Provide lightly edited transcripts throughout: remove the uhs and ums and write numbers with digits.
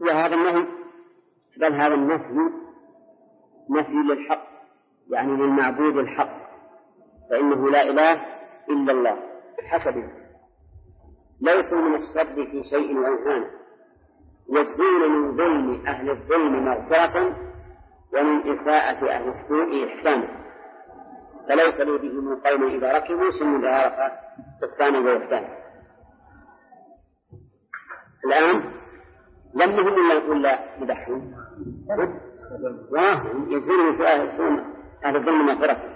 وهذا النهي بل هذا النفي نفي للحق، يعني للمعبود الحق، فإنه لا إله إلا الله حسبه. ليسوا من الشر في شيء وإنسان، يجزون من ظلم أهل الظلم مغفرة ومن إساءة أهل السوء إحسانا، فليس لي بهم قوم إذا ركبوا سن بهارة سكانا وإحسانا. الآن لم هم إلا يقول لا مدحهم يجزون من سؤال أهل الظلم مغفرة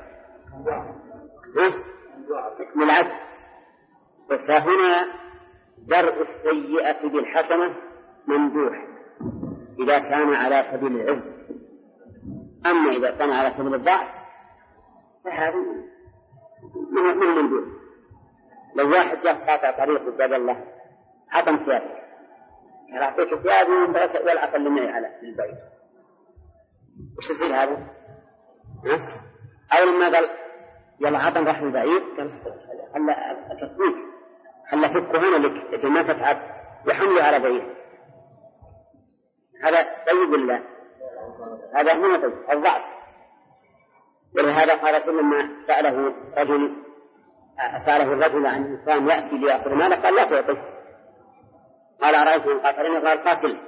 بالعكس. فهنا درء السيئة بالحسنة ممدوح إذا كان على سبيل العز، أما إذا كان على سبيل الضعف فهذا من ممدوح. لو واحد جاء قاطع طريق قبل الله عطم ثيابك، قال أعطيك ثيابي ولا أسلمني على البيت، وش يصير هذا؟ أو لما قال يلا عطم راح البعيد قال خلا أكفيك خلا فكه هنا لك أجل ما تتعب وحمله على بعيد. هذا طيب الله، هذا هو طيب الضعف. ولهذا قال رسول لما سأله الرجل عن إنسان يأتي ليأخذ ماله قال لا تعطيه، قال أرأيت من قاتلني قال قاتل.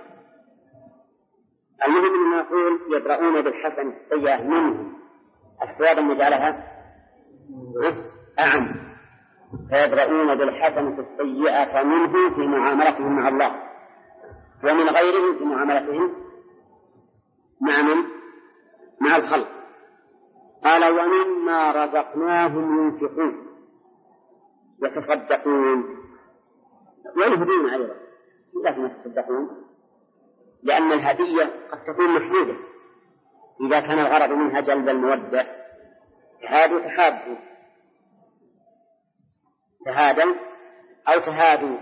المهم أن نقول يدرؤون بالحسنة السيئة منه الصواب أن نجعلها أعم، فيدرؤون بالحسنة السيئة منه في معاملتهم مع الله ومن غيرهم في معاملتهم مع الخلق. قال ومما رزقناهم ينفقون يتصدقون ويهدون أيضا، لازم يتصدقون لأن الهدية قد تكون محدودة إذا كان الغرض منها جلب المودة. تهادوا أو تهادوا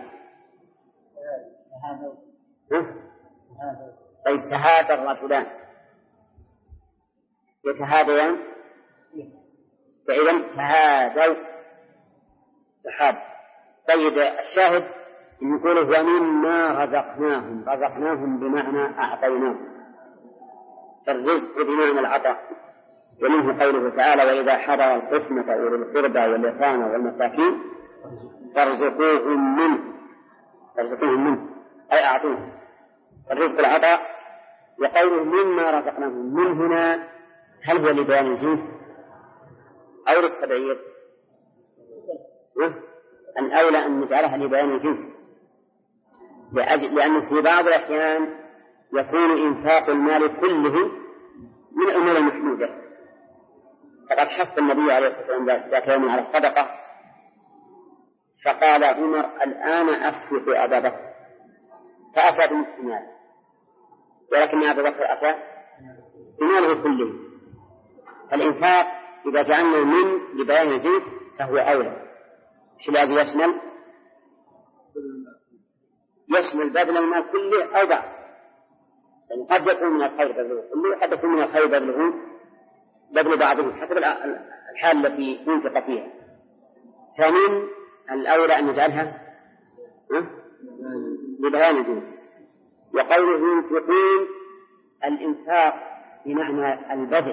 طيب تهادى الرجلان يتهاديان، فإذا تهادوا تحاب. طيب الشاهد يقول ومما رزقناهم بمعنى أعطيناهم، الرزق بمعنى العطاء. ومنه قوله تعالى وإذا حضر القسمة أولي القربى واليتامى والمساكين فارزقوهم منه أي أعطوهم. الرزق العطاء. وقوله مما رزقناهم من هنا هل هو لبيان الجنس أو للتبعير؟ الأولى أن نجعلها لبيان الجنس، لأن في بعض الأحيان يكون إنفاق المال كله من الأمور المحمودة. فقد حث النبي عليه الصلاة والسلام ذات يوم على الصدقة، فقال عمر الآن أسفك أبا بكر، فأتى بنصف ماله، ولكن أبا بكر أتى بماله كله. فالإنفاق إذا جعلنا من لبيان الجنس فهو أولى. شو لازم يشمل بذل المال كله أو بعض، يعني قد يكون من الخير بذله كله وقد يكون من الخير بذل بعضه حسب الحال التي ينفق فيها. فمن الأولى أن نجعلها لبيان الجنس. وقوله ينفقون الإنفاق بمعنى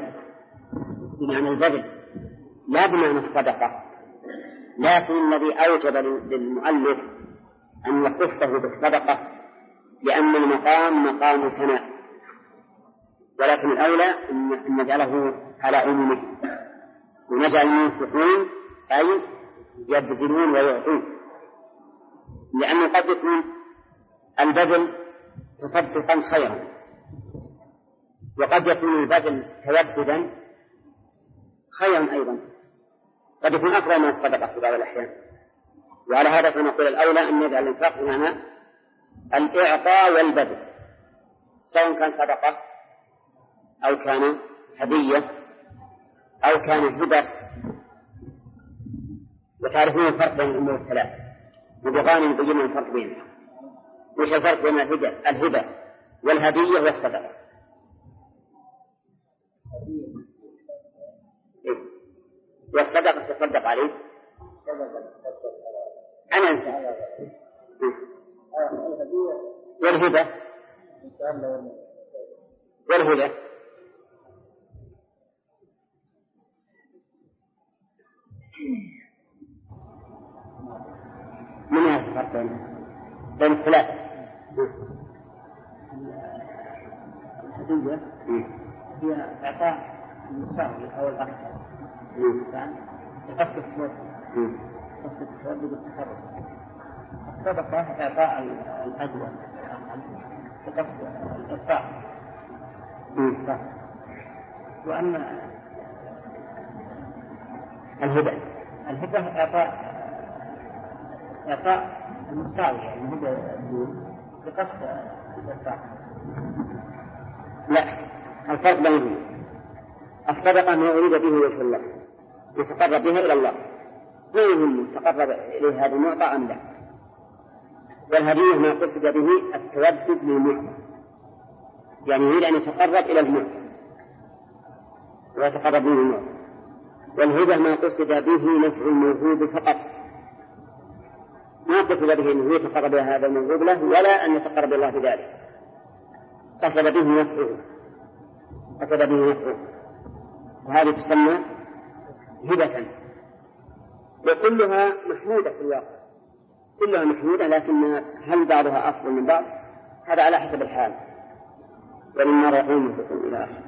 البذل لا بمعنى الصدقة، لكن الذي أوجب للمؤلف أن يخصه بالصدقة لأن المقام مقام ثناء، ولكن الأولى أن نجعله على عمومه ونجعل ينفقون أي يبذلون ويعطون، لأنه قد يكون البذل تصدقا خيرا، وقد يكون البذل تيبدا خيرا أيضا، قد يكون أفضل من الصدقة في بعض الأحيان. وعلى هذا فنقول الأولى أن نجعل الإنفاق بمعنى الإعطاء والبذل، سواء كان صدقة أو كان هدية أو كان هبة. وتعرفون الفرق بين الأمور الثلاث، وبغاني نبين الفرق بينها. وش الفرق بين الهبة والهدية والصدقة؟ والصدقة تصدق عليه أنا أنسى. والهبة والهدى من هذا الفرق بين الثلاثة؟ الهدية هي إعطاء المساوي أو الأكثر للإنسان بقصد التوفيق بالتفرد. الصدقة إعطاء الأجر بقصد الإرفاق. وأما الهدى إعطاء المساوي يعني هدى الدين بقصد الإرفاق. لا، الفرق بينهما الصدقة ما أريد به وجه الله يتقرب بها إلى الله، لا يهم تقرب إليه هذا المعطى أم لا. والهدية ما قصد به التودد للمعطى، يعني يريد أن يتقرب إلى المعطى ويتقرب منه المعطى. والهدى ما قصد به نفع الموجود فقط، ما قصد به أنه يتقرب إلى هذا الموجود له ولا أن يتقرب الله بذلك، قصد به نفعه وهذه تسمى هبة. وكلها محمودة في الواقع، كلها محمودة، لكن هل بعضها أفضل من بعض هذا على حسب الحال. ولما يقوم بكم إلى آخر.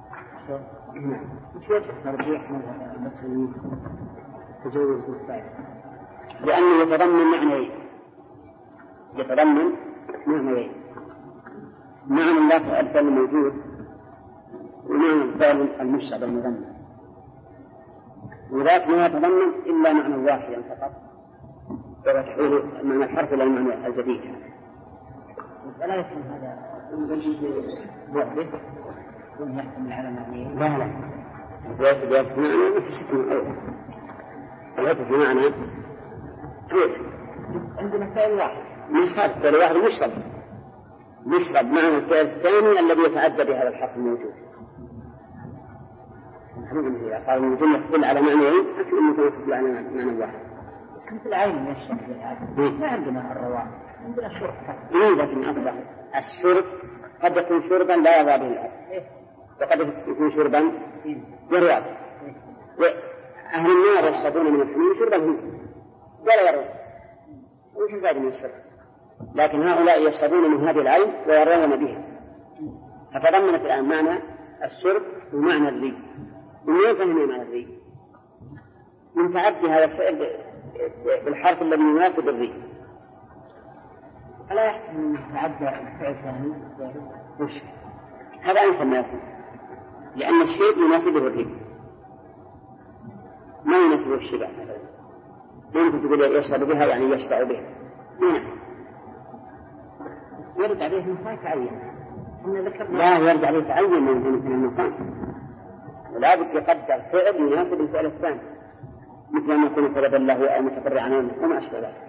مش وجه ترجيح من المسلمين تجاوز بالفعل؟ لأنه يتضمن معنيين، معنى الله الفعل الموجود ومعنى الفعل المشتغل المذمم، وذاك ما يتضمن إلا معنى واحدا فقط، وهو تحويل معنى الحرف إلى المعنى الجديد. ولا يكون هذا يجب بعده ويحكم على معنيه؟ لا زيادة في معنى ما في شك من الأول، زيادة في معنى عندنا فعل واحد من حرف فعل واحد مشرب معنى الفعل الثاني الذي يتعدى بهذا الحرف الموجود. إذا صار الجملة تدل على معنيين أكثر من تدل على معنى واحد. مثل العين يشرب بالعادة ما عندنا الرواء، عندنا شرب فقط. لكن أصبح الشرب قد يكون شربا لا يرضى به العبد، وقد يكون شربا يروى. وأهل النار يشربون من الحميم شربا هم ولا يروى، وش الفائدة من الشرب؟ لكن هؤلاء يشربون من هذه العين ويروون بها، فتضمنت الآن معنى الشرب ومعنى الري. ومن فهم معنى الري؟ من تعدي هذا الفعل بالحرف الذي يناسب الري. ألا يحتمل أن يتعدى الفعل الثاني؟ وش؟ هذا أنسى ما يكون، لأن الشيء يناسبه الري ما يناسبه الشبع. ممكن تقول يشرب بها يعني يشبع بها، ما يناسب. يرد عليه مكان تعين. لا يرد عليه تعين من المكان، ولا بد يقدر فعل يناسب الفعل الثاني، مثل أن يكون سببا له أو متفرعا عنه وما أشبه ذلك.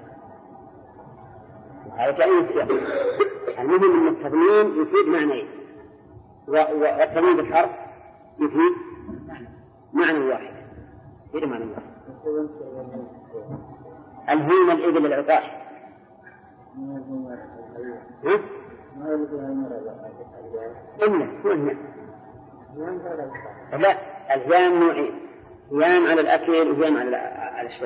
هذا كأي سياق. المهم أن التضمين يفيد معنيين، والتضمين بالحرف يفيد معنى واحد. يفيد معنى واحد. الهين الإبل العطاش. لا، الهيام نوعين، هيام على الأكل وهيام على الشرب.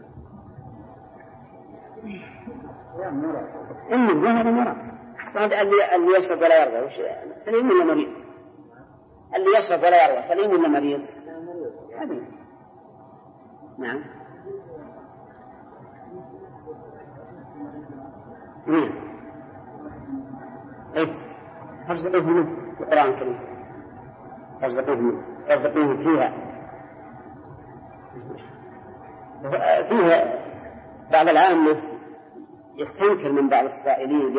إنه هذا مرض. اللي يشرب ولا يرضى سليم ولا مريض؟ اللي يشرب ولا يرضى سليم ولا مريض؟ هذا نعم. إيه أرزقوه منه في القرآن الكريم، أرزقوه فيها بعض العامة يستنكر من بعض السائلين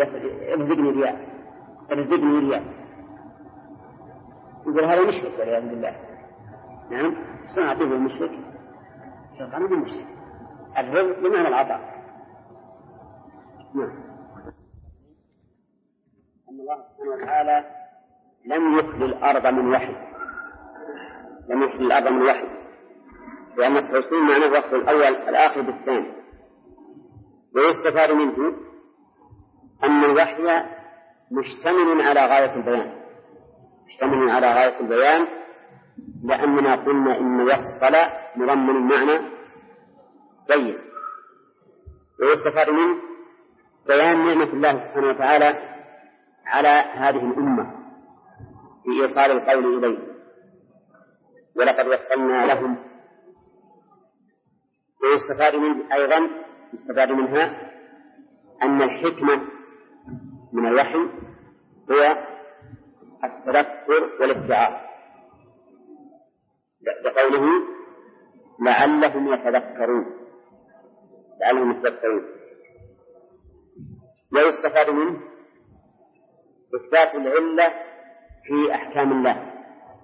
ارزقني ريال، يقول هذا مشرك والعياذ بالله. نعم صنع به المشرك، شغال بالمشرك. الرزق بمعنى العطاء. نعم. أن الله سبحانه وتعالى لم يخل الأرض من وحي، لأن التوصيل معناه وصف الأول الآخر بالثاني. ويستفاد منه أن الوحي مشتمل على غاية البيان، مشتمل على غاية البيان، لأننا قلنا إن يفصل مضمن المعنى بين، ويستفاد منه بيان نعمة الله سبحانه وتعالى على هذه الأمة في إيصال القول إليه، ولقد وصلنا لهم. ويستفاد منه أيضا، يستفاد منها أن الحكمة من الوحي هو التذكر والاتعاظ، بقوله لعلهم يتذكرون، لعلهم يتذكرون. ويستفاد منه إثبات العلة في أحكام الله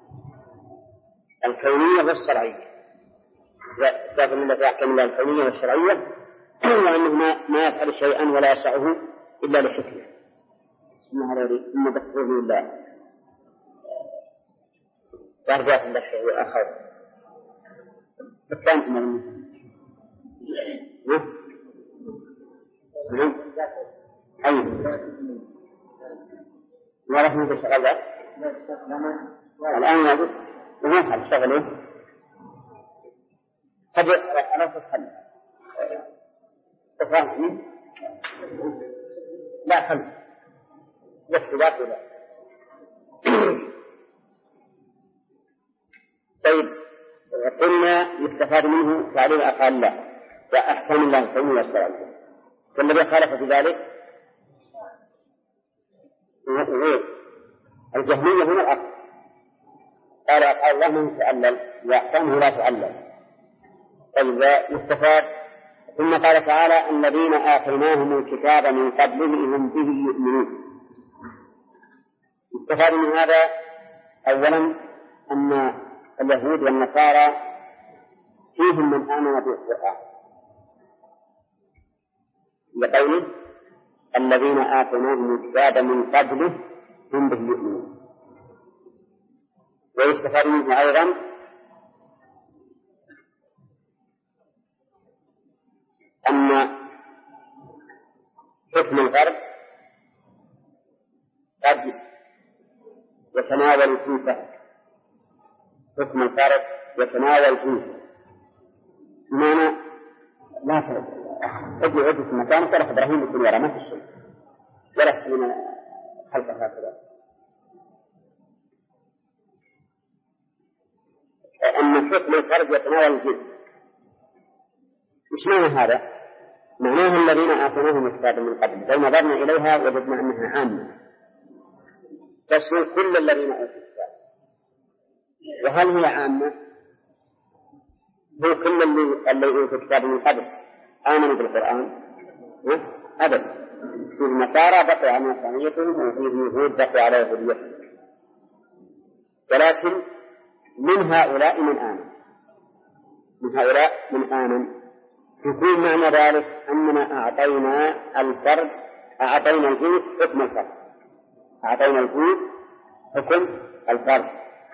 الكونية والشرعية، إثبات العلة في أحكام الله الكونية والشرعية، وأنه ما يفعل شيئا ولا يشرعه إلا لحكمة. ثم بسره لله وأرجعت الله شيء آخر الثاني أي ما رحمه بشغل ذلك الآن يجب ونفعل شغله قد أنا تتخلف تفهمني لا خلف يفتلاك ولا طيب. قلنا يستفاد منه تعليم أفعال الله وأحكام الله الكونية والشرعية، والذي خالف في ذلك الجهمية هم الأصل، قال أفعال الله من تعلل وأحكامه لا تعلل. طيب يستفاد. ثم قال تعالى الذين آتيناهم الكتاب من قبله هم به يؤمنون. يستفاد من هذا أولا أن اليهود والنصارى فيهم من آمن بالقرآن، لقوله الذين آتيناهم الكتاب من قبله هم به يؤمنون. ويستفاد منه أيضا أن حكم الغرب قد يتناول جنسه، حكم الفرد يتناول جنسه، بمعنى لا فرق أجي في مكانك ولا إبراهيم يكون يرى ما في شيء ولا من خلق هكذا. أن حكم الفرد يتناول الجنس. مش معنى هذا؟ معناه الذين آتيناهم الكتاب من قبل، لو نظرنا إليها وجدنا أنها عامة تشمل كل الذين أوتوا الكتاب. وهل هي عامة؟ هو كل اللي أوتوا الكتاب من قبل آمنوا بالقرآن؟ أبدا. في النصارى بقوا على نصرانيتهم، وفي اليهود بقوا على يهوديتهم، ولكن من هؤلاء من آمن، من هؤلاء من آمن. يكون معنى ذلك أننا أعطينا الفرد، أعطينا الجنس حكم الفرد، أعطينا الجنس حكم الفرد.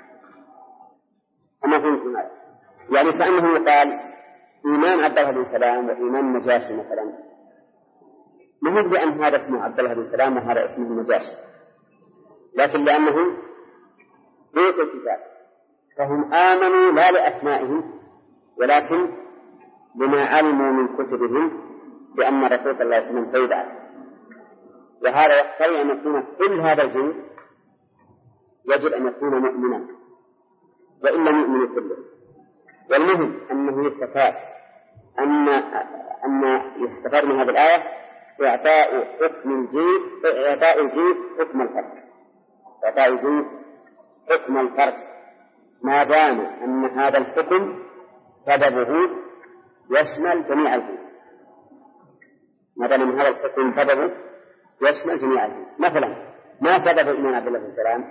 أما فهمتم هذا؟ يعني كأنه يقال إيمان عبد الله بن سلام وإيمان النجاشي مثلا، ما هو بأن هذا اسمه عبد الله بن سلام وهذا اسمه النجاشي، لكن لأنهم بيت الكتاب فهم آمنوا لا لأسمائهم ولكن بما علموا من كتبهم بأن الرسول صلى الله عليه وسلم سيبعث. وهذا يقتضي أن يكون كل هذا الجنس يجب أن يكون مؤمنا، وإن لم يؤمن كله. والمهم أنه يستفاد أن يستفاد من هذه الآية إعطاء حكم الجنس، إعطاء الجنس حكم الفرد، إعطاء الجنس حكم الفرد، ما دام أن هذا الحكم سببه يشمل جميع الجنس، ما دام أن هذا الحكم سببه يشمل جميع الجنس. مثلا ما سبب إيمان عبد الله بن سلام؟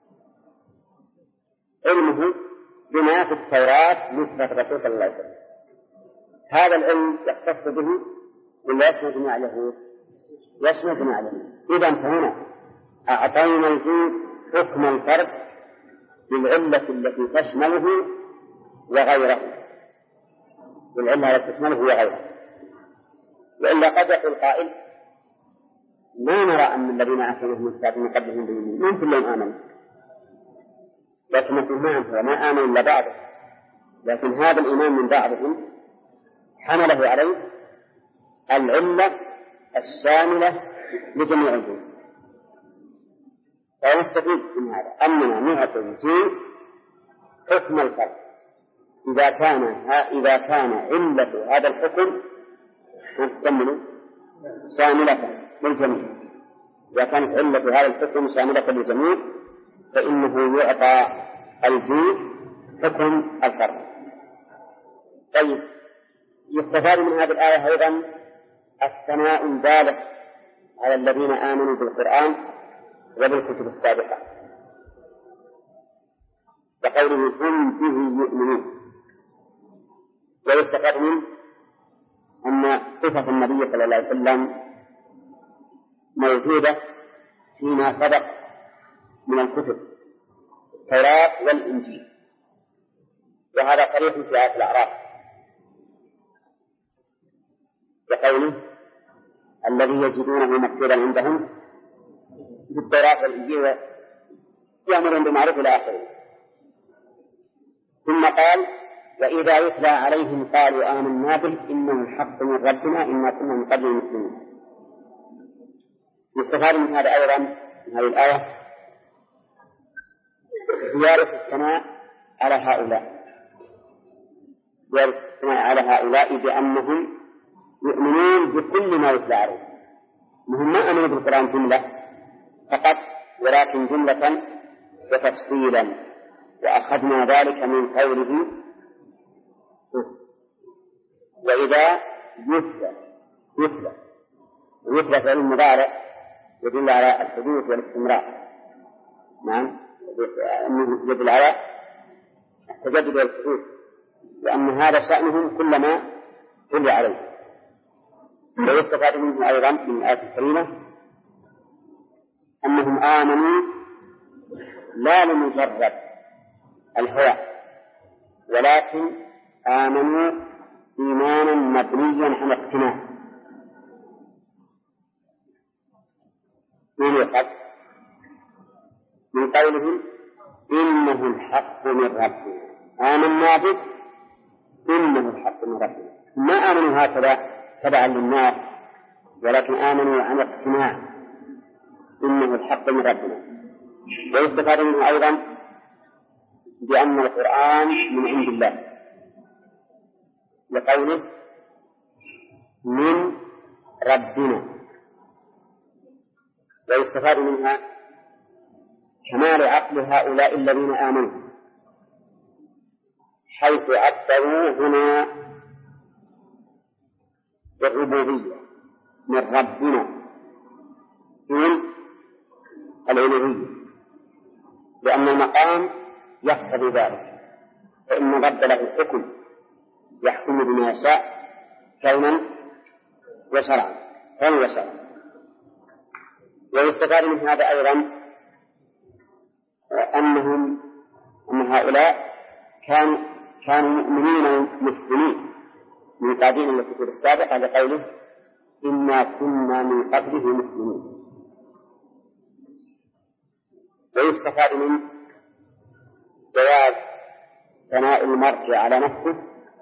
علمه بما في التوراة نسبة الرسول صلى الله عليه وسلم. هذا العلم يختص به ولا يشمل جميع اليهود؟ يشمل جميع اليهود. إذا فهنا أعطينا الجنس حكم الفرد بالعلة التي تشمله وغيره، بالعلة التي تشمله وغيره. وإلا قد يقول قائل ما نرى أن الذين آتيناهم الكتاب من قبلهم بالإيمان من كلهم آمنوا، لكن نقول ما آمنوا إلا بعضهم، لكن هذا الإيمان من بعضهم حمله عليه العلة الشاملة لجميع الجنس. فنستفيد من هذا أننا نعطي الجنس حكم الفرد إذا كان علة هذا الحكم شاملة للجميع. إذا كانت علة هذا الحكم شاملة للجميع فإنه يعطى الجنس حكم الفرد. طيب، يستفاد من هذه الآية أيضا الثناء البالغ على الذين آمنوا بالقرآن وبالكتب السابقة، وقوله هم به يؤمنون. ويستفاد منه أن صفة النبي صلى الله عليه وسلم موجودة فيما سبق من الكتب التوراة والإنجيل، وهذا صريح في آية الأعراف بقوله الذي يجدونه مكتوبا عندهم في التوراة والإنجيل يأمرون بالمعروف إلى آخره. ثم قال وإذا يتلى عليهم قالوا آمنا به إنه الحق من ربنا إنا كنا من قبل مسلمين. يستفاد من هذا أيضا من هذه الآية زيادة الثناء على هؤلاء بأنهم يؤمنون بكل ما يتلى عليهم. هم ما آمنوا بالقرآن جملة فقط ولكن جملة وتفصيلا، وأخذنا ذلك من قوله وإذا يتلى فعل المضارع يدل على الحدوث والاستمرار. نعم، يدل على التجدد والحدوث، لأن هذا شأنهم كلما تلي عليه. ويستفاد منه أيضا من الآية الكريمة أنهم آمنوا لا لمجرد الهوى، ولكن آمنوا إيمانا مبنيا على اقتناع. من قولهم إنه الحق من ربنا آمنا به إنه الحق من ربنا، ما آمنوا هكذا تبعا للناس، ولكن آمنوا عن اقتناع إنه الحق من ربنا. ويستفاد منه أيضا بأن القرآن من عند الله لقوله من ربنا. ويستفاد منها كمال عقل هؤلاء الذين آمنوا، حيث عبروا هنا بالربوبية من ربنا من الألوهية، لأن المقام يقتضي ذلك، فإن رب له الحكم يحكم بما يشاء كونا وشرعا. ويستفاد من هذا أيضا أن هؤلاء كانوا مؤمنين مسلمين منقادين للكتب السابقة لقوله إنا كنا من قبله مسلمين. ويستفاد من جواز ثناء المرء على نفسه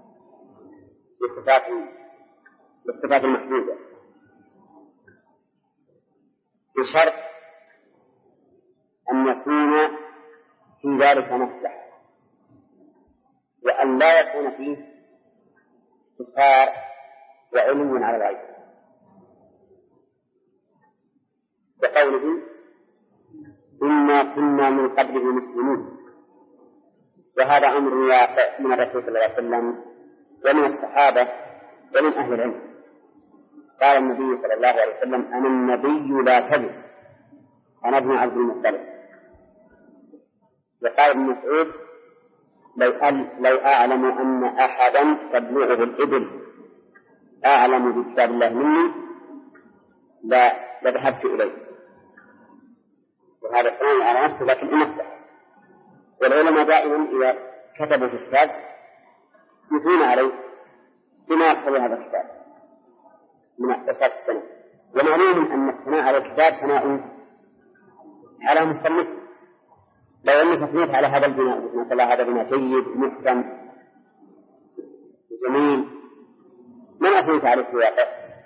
بالصفات المحدودة بشرط أن يكون في ذلك مصلحة، وأن لا يكون فيه استكبار وعلم على الغيب. بقوله إنا كنا من قبله مسلمين، وهذا أمر واقع من الرسول صلى الله عليه وسلم ومن الصحابة ومن أهل العلم. قال النبي صلى الله عليه وسلم أنا النبي لا كذب أنا ابن عبد المطلب. وقال ابن مسعود لو أعلم أن أحدا تبلغه الإبل أعلم بكتاب الله مني لذهبت إليه. وهذا كلام على نفسه لكن المصلحة. والعلماء دائما إذا كتبوا في الكتاب يثنون عليه بما يقتضي هذا الكتاب من اختصاص السنة ومعلوم أن الثناء على الكتاب ثناء على مصنف. لو أنك أثنيت على هذا البناء مثلا هذا بناء جيد محكم جميل، من أثنيت عليه في الواقع؟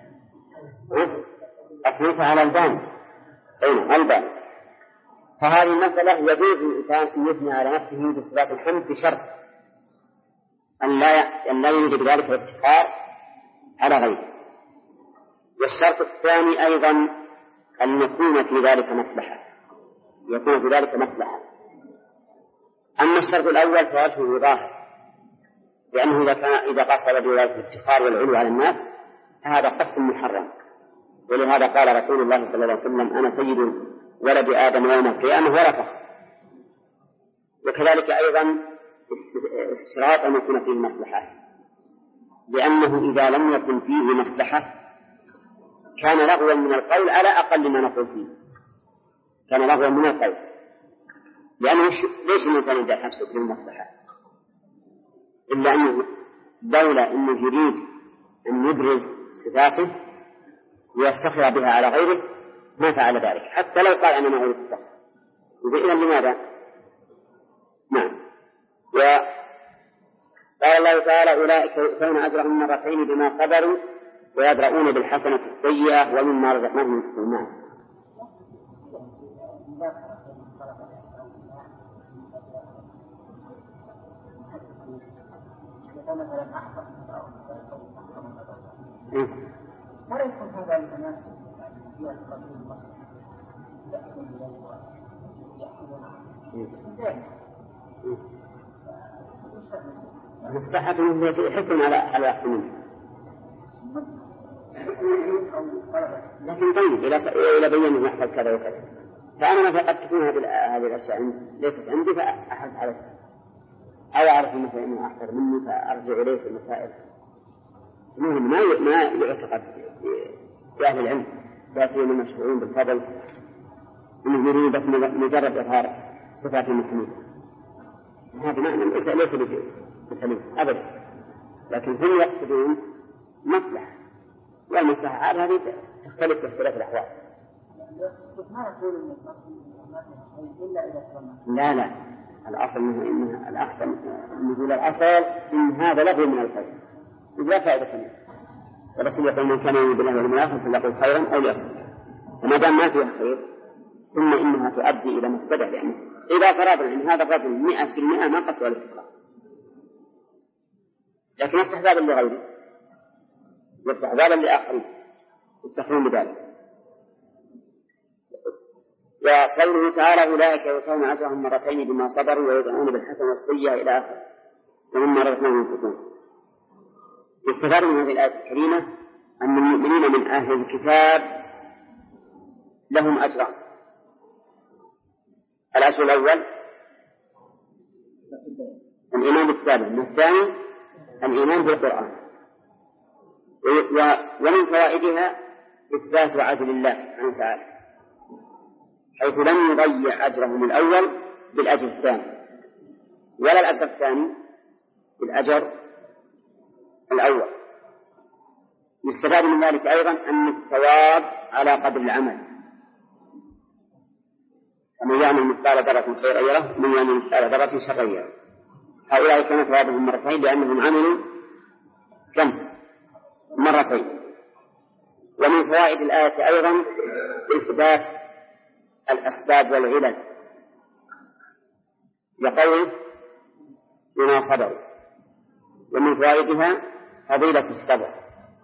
أثنيت على الباني، أين الباني. فهذه المسألة يجوز الإنسان أن يثني على نفسه بصفات الحمد بشرط أن لا يوجد ذلك الافتخار على غيره. والشرط الثاني أيضا أن يكون في ذلك مصلحة، يكون في ذلك مصلحة. أما الشرط الأول فوجهه ظاهر، لأنه إذا قصد بذلك الافتخار والعلو على الناس فهذا قصد محرم. ولهذا قال رسول الله صلى الله عليه وسلم: أنا سيد ولد آدم يوم القيامة ولا فخر. وكذلك أيضا اشتراط أن يكون فيه مصلحة، لأنه إذا لم يكن فيه مصلحة كان لغوا من القول على أقل ما نقول فيه، كان لغوا من القول. لأنه ليش الإنسان يدع نفسه بالمصلحة إلا أنه دولة أنه يريد أن يبرز صفاته ويفتخر بها على غيره ما فعل ذلك، حتى لو قال أنا ما أريد الفخر. إذن لماذا؟ نعم. وقال الله تعالى: أولئك يؤتون أجرهم مرتين بما صبروا ويدرؤون بالحسنة السيئة ومما رزقناهم ينفقون. ما يكون هذا المناسب في القبيل المصري يأخذون إليه ويأخذون مصلحة من حكم على يحكمون. لكن طيب إلى بيان يحصل كذا وكذا، فأنا مثلا قد تكون هذه الأشياء ليست عندي فأحرص عليها، أو أعرف مثلا أنه أحضر مني فأرجع إليه في المسائل. المهم ما يعتقد في أهل العلم ذاتهم المشهورين بالفضل أنه يريد بس مجرد إظهار صفات المسلمين. هذا معنى ليس بسليم أبدا، لكن هم يقصدون مصلحة، والمصلحة هذه تختلف باختلاف الأحوال. ما نقول إن إلا إذا كان لا الأصل إنها الأحسن نقول الأصل إن هذا لغو من الخير لا فائدة منه. الرسول يقول: من كان يؤمن بالله واليوم الآخر فليقل خيرا أو ليصمت. وما دام ما فيها خير ثم إنها تؤدي إلى مفسدة، لأنه إذا فرضنا أن هذا الرجل 100% ما قصد الاستقرار، لكن استحبابا لغيره واستحبابا لآخرين يستحقون بذلك. وقوله تعالى: أولئك يؤتون أجرهم مرتين بما صبروا ويدرؤون بالحسنة السيئة إلى آخره ومما رزقناهم ينفقون. يستفاد من هذه الآية الكريمة أن المؤمنين من أهل الكتاب لهم أجران. الأجر الأول الإيمان بالكتاب، والثاني الإيمان بالقرآن. ومن فوائدها إثبات عدل الله سبحانه وتعالى، حيث لم يضيع أجرهم الأول بالأجر الثاني، ولا الأجر الثاني بالأجر الأول. يستفاد من ذلك أيضا أن الثواب على قدر العمل، ومن يعمل مثقال ذرة خيرا يره ومن يعمل مثقال ذرة شرا يره. هؤلاء كان ثوابهم مرتين لأنهم عملوا كم؟ مرتين. ومن فوائد الآية أيضا إثبات الأسباب والعلل لقوله بما صبروا. ومن فوائدها فضيلة الصبر،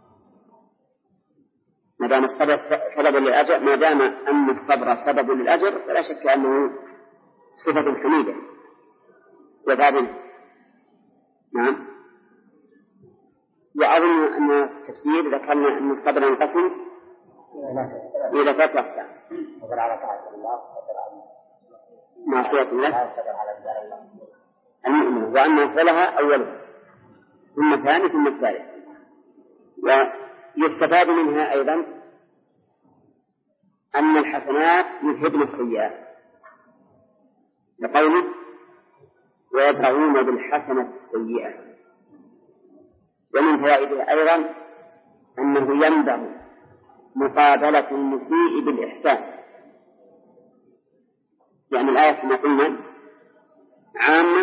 ما دام الصبر سبب للأجر، ما دام أن الصبر سبب للأجر فلا شك أنه صفة حميدة وفاضلة. نعم. وأظن أن التفسير ذكرنا أن الصبر ينقسم إلى 3 أقسام: صبر على طاعة الله، معصية الله، المؤمن، وأن أفضلها أوله ثم الثاني ثم الثالث. ويستفاد منها أيضا أن الحسنات يذهبن السيئات، لقوله ويدرؤون بالحسنة السيئة. ومن فوائدها أيضا أنه ينبغي مقابلة المسيء بالإحسان. يعني الآية كما قلنا عامة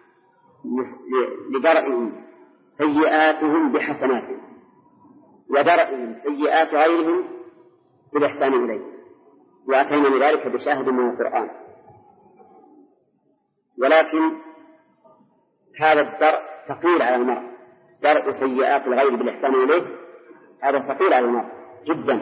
لدرءهم سيئاتهم بحسناتهم، ودرءهم سيئات غيرهم بالإحسان إليه، وأتينا بذلك بشاهد من القرآن. ولكن هذا الدرء ثقيل على المرء، درء سيئات الغير بالإحسان إليه هذا ثقيل على المرء جدا،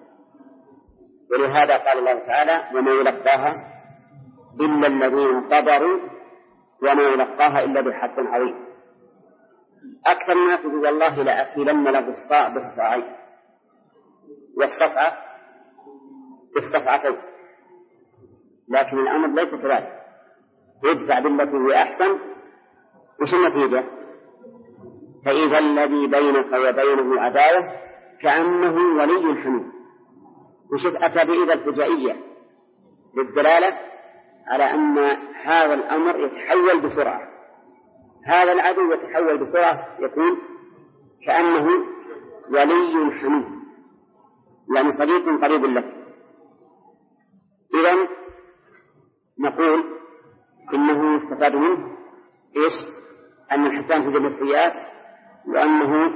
ولهذا قال الله تعالى وما يلقاها إلا الذين صبروا وما يلقاها إلا بحق عظيم. أكثر الناس يقول والله لأكلن له الصاع بالصاعين والصفعة بالصفعتين، لكن الأمر ليس كذلك. يدفع بالتي هي أحسن، وش النتيجة؟ فإذا الذي بينك وبينه عداوة كأنه ولي حميم. وشوف أتى بإذا الفجائية للدلالة على أن هذا الأمر يتحول بسرعة، هذا العدو يتحول بسرعة، يكون كأنه ولي حميم، يعني صديق قريب لك. إذن نقول إنه يستفاد منه إيش؟ أن الحسان في جميع السيئات، وأنه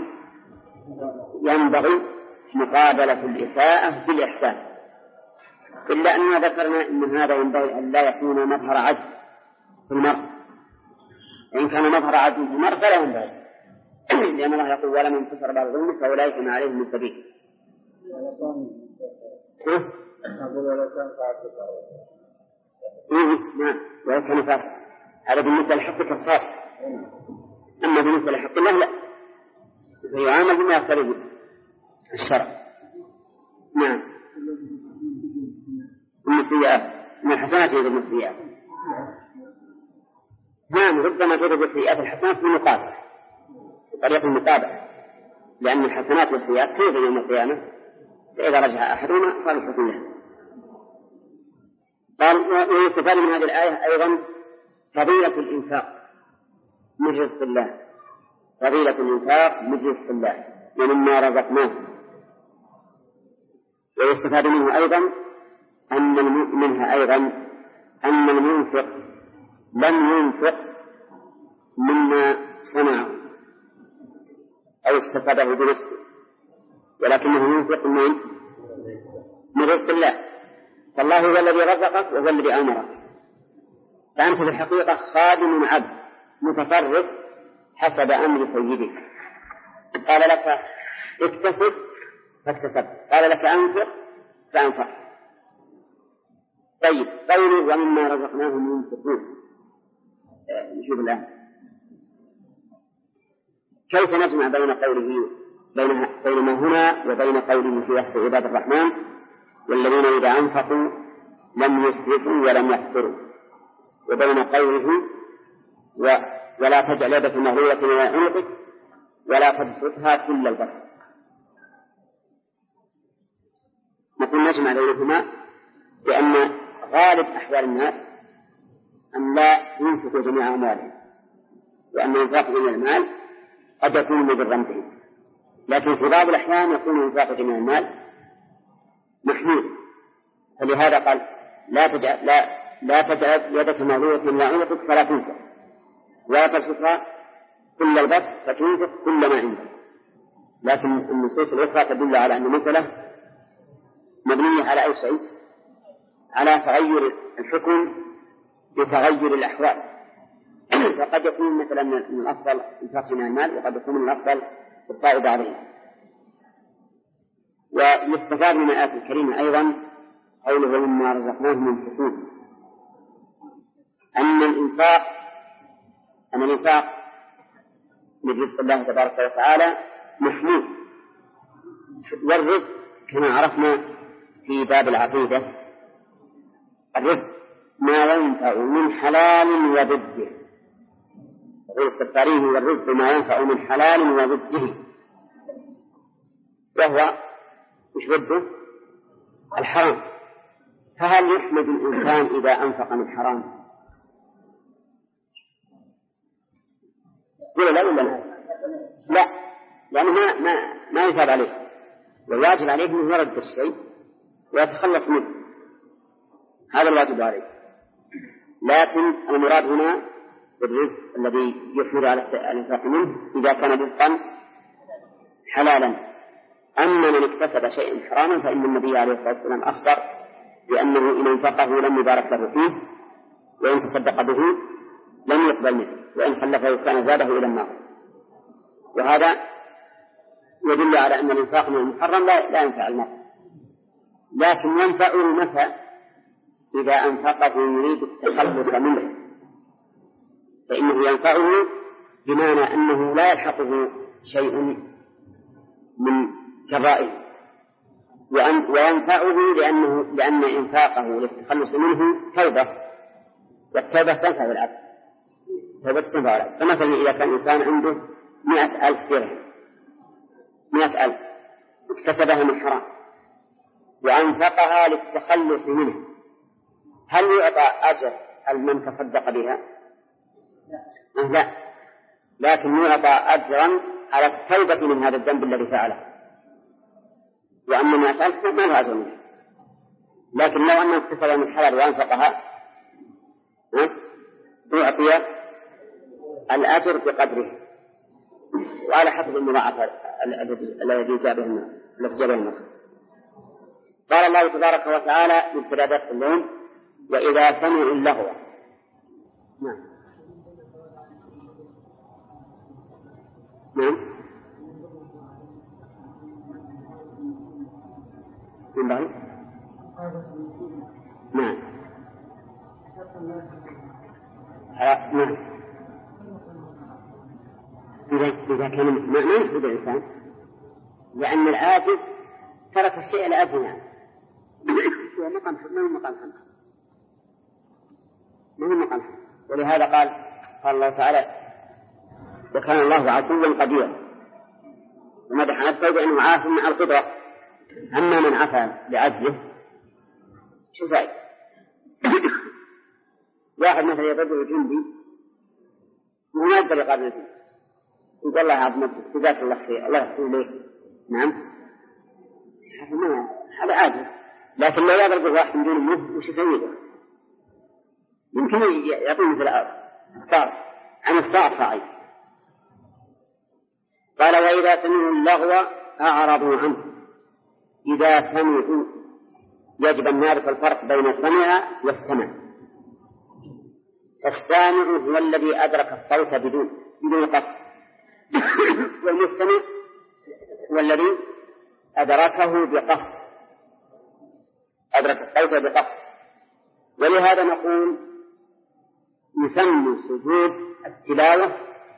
ينبغي مقابلة الإساءة بالإحسان، إلا أننا ذكرنا أن هذا ينبغي أن لا يكون مظهر عجز في المرء. إن كان مظهر عجز في المرء فلا ينبغي، لأن الله يقول ولمن انتصر بعد ظلمه فأولئك ما عليهم من سبيل. نعم، ولو كان فاسق. هذا بالنسبة لحقك الخاص، أما بالنسبة لحق الله لا، فيعامل بما يقتضي الشرع. نعم، من السيئات، من الحسنات يجب السيئات. نعم، ربما تجب السيئات الحسنات في المقابلة، بطريقة المقابلة، لأن الحسنات والسيئات توزن يوم القيامة، فإذا رجع أحدهما صار الحكم له. قال ويستفاد من هذه الآية أيضا فضيلة الإنفاق من رزق الله، فضيلة الإنفاق من رزق الله ومما رزقناه. ويستفاد منه أيضا منها أيضا أن المنفق لم ينفق مما صنعه أو اكتسبه بنفسه، ولكنه ينفق من رزق الله، فالله هو الذي رزقك وهو الذي أمرك، فأنت في الحقيقة خادم عبد متصرف حسب أمر سيدك. قال لك اكتسب فاكتسبت، قال لك أنفق فأنفقت. طيب، قوله ومما رزقناهم ينفقون، نشوف الآن كيف نجمع بين قوله بين ما هنا وبين قوله في وصف عباد الرحمن والذين إذا أنفقوا لم يسرفوا ولم يقتروا، وبين قوله ولا تجعل يدك مغلولة إلى عنقك ولا تبسطها كل البسط. نقول نجمع بينهما بأن غالب أحوال الناس أن لا ينفقوا جميع أموالهم، وأن الإنفاق من المال قد يكون مضرا بهم، لكن في بعض الأحيان يكون الإنفاق جميع المال محمود. فلهذا قال لا تجعل يدك مغلولة إلى عنقك فلا تنفق ولا تبسطها كل البسط فتنفق كل ما عندك. لكن النصوص الأخرى تدل على أن المسألة مبنية على أي شيء؟ على تغير الحكم بتغير الأحوال. فقد يكون مثلا من الأفضل إنفاق جميع المال، وقد يكون من الأفضل إبقاء بعضها. ويستفاد من الآية الكريمة أيضا قوله مما رزقناهم ينفقون، أن الإنفاق من رزق الله تبارك وتعالى محمود. والرزق كما عرفنا في باب العقيدة الرزق ما ينفع من حلال وضده، يقول السفاري هو الرزق ما ينفع من حلال وضده، وهو مش ضده الحرام. فهل يحمد الإنسان إذا أنفق من حرام؟ ولا لا؟ لا، لأنه ما يثاب عليه، والواجب عليه أنه يرد الشيء ويتخلص منه، هذا الواجب عليه. لكن المراد هنا الرزق الذي يحمل على الإنفاق منه إذا كان رزقا حلالا. أما من اكتسب شيئا حراما فإن النبي عليه الصلاة والسلام أخبر بأنه إن انفقه لم يبارك له فيه، وإن تصدق به لم يقبل منه، وإن خلفه كان زاده إلى النار. وهذا يدل على أن الإنفاق من المحرم لا ينفع المرء، لكن ينفعه متى؟ إذا أنفقه يريد التخلص منه، فإنه ينفعه بمعنى أنه لا يلحقه شيء من جرائه، وينفعه لأن إنفاقه للتخلص منه توبة، والتوبة تنفع العبد، توبة تنفع العبد. فمثلا إذا كان إنسان عنده 100,000 درهم، 100,000 اكتسبها من حرام وأنفقها للتخلص منه، هل يعطى أجر من تصدق بها؟ لا، لكن يعطى أجرا على التوبة من هذا الذنب الذي فعله. وأما 100,000 ما له أجر منه، لكن لو أنه اكتسب من حلال وأنفقها يعطي الأجر بقدره وعلى حسب المضاعفة الذي جاء به النص. قال الله تبارك وتعالى من ابتداءات اللون: وإذا سمعوا اللغو. نعم. نعم. نعم. نعم. إذا كان ما يحدد الإنسان، لأن العاجز ترك الشيء لأجله، هو مقام حمد، ولهذا قال الله تعالى: وكان الله عفوا قديرا، ومدح نفسه بأنه عاف مع القدرة. أما من عفا لعجزه شو فائدة؟ واحد مثلا يضرب جندي وهو ما يقدر يقابل الجندي، يقول الله عظمتك جزاك الله خير، الله يحسن إليك. نعم، هذا عاجز. لكن لو يضرب واحد من دون منه وش يسوي؟ يمكن يعطيه مثل أسطار صعيد. قال: وإذا سمعوا اللغو أعرضوا عنه. إذا سمعوا، يجب أن نعرف الفرق بين سمع والسمع. فالسامع هو الذي أدرك الصوت بدون قصد، والمستمع هو الذي أدركه بقصد، أدرك الصوت بقصد. ولهذا نقول يسمى سجود التلاوة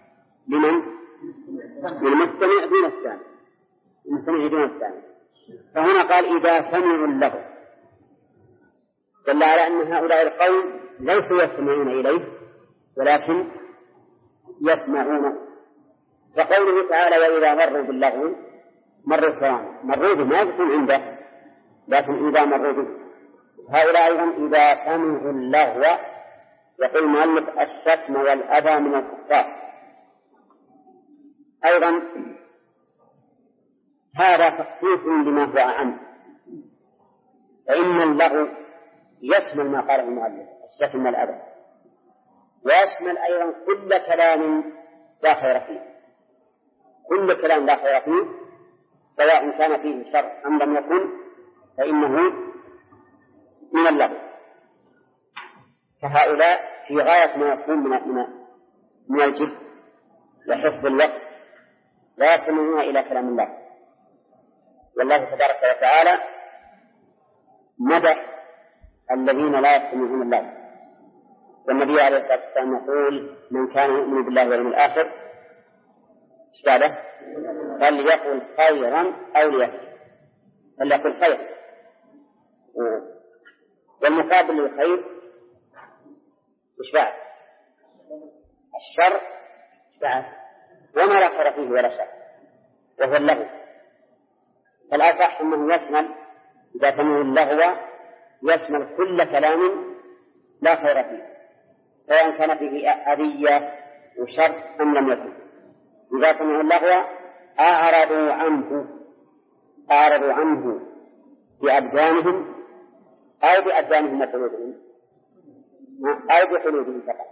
للمستمع دون السامع، المستمع دون السامع. فهنا قال: إذا سمعوا اللغو، دل على أن هؤلاء القوم ليسوا يستمعون إليه ولكن يسمعونه. فقوله تعالى: وإذا مروا باللغو مروا كراما، مروا به ما يكون عنده، لكن إذا مروا به. هؤلاء أيضا إذا سمعوا اللغو، يقول المؤلف: الشتم والأذى من الكفار. أيضا هذا تخصيص لما هو أعم، فإن اللغو يشمل ما قاله المؤلف الشتم والأذى، ويشمل أيضا كل كلام لا خير فيه، كل كلام لا خير فيه سواء كان فيه شر أم لم يكن فإنه من اللغو. فهؤلاء في غاية ما يكون من الجهل وحفظ الوقت لا يستمعون إلى كلام الله. والله تبارك وتعالى مدح الذين لا يستمعون الله، والنبي عليه الصلاة والسلام يقول: من كان يؤمن بالله واليوم الآخر فليقل خيرا أو ليسكت، فليقل خيرا. والمقابل للخير مش بعد الشر، بعد وما لا خير فيه ولا شر، وهو اللغو. فالأصح أنه يشمل، إذا سمعوا اللغو يشمل كل كلام لا خير فيه، سواء كان فيه أذية وشر أم لم يكن. إذا سمعوا اللغو أعرضوا عنه، أعرضوا عنه بأبدانهم أو بأبدانهم وقلوبهم أو بقلوبهم فقط.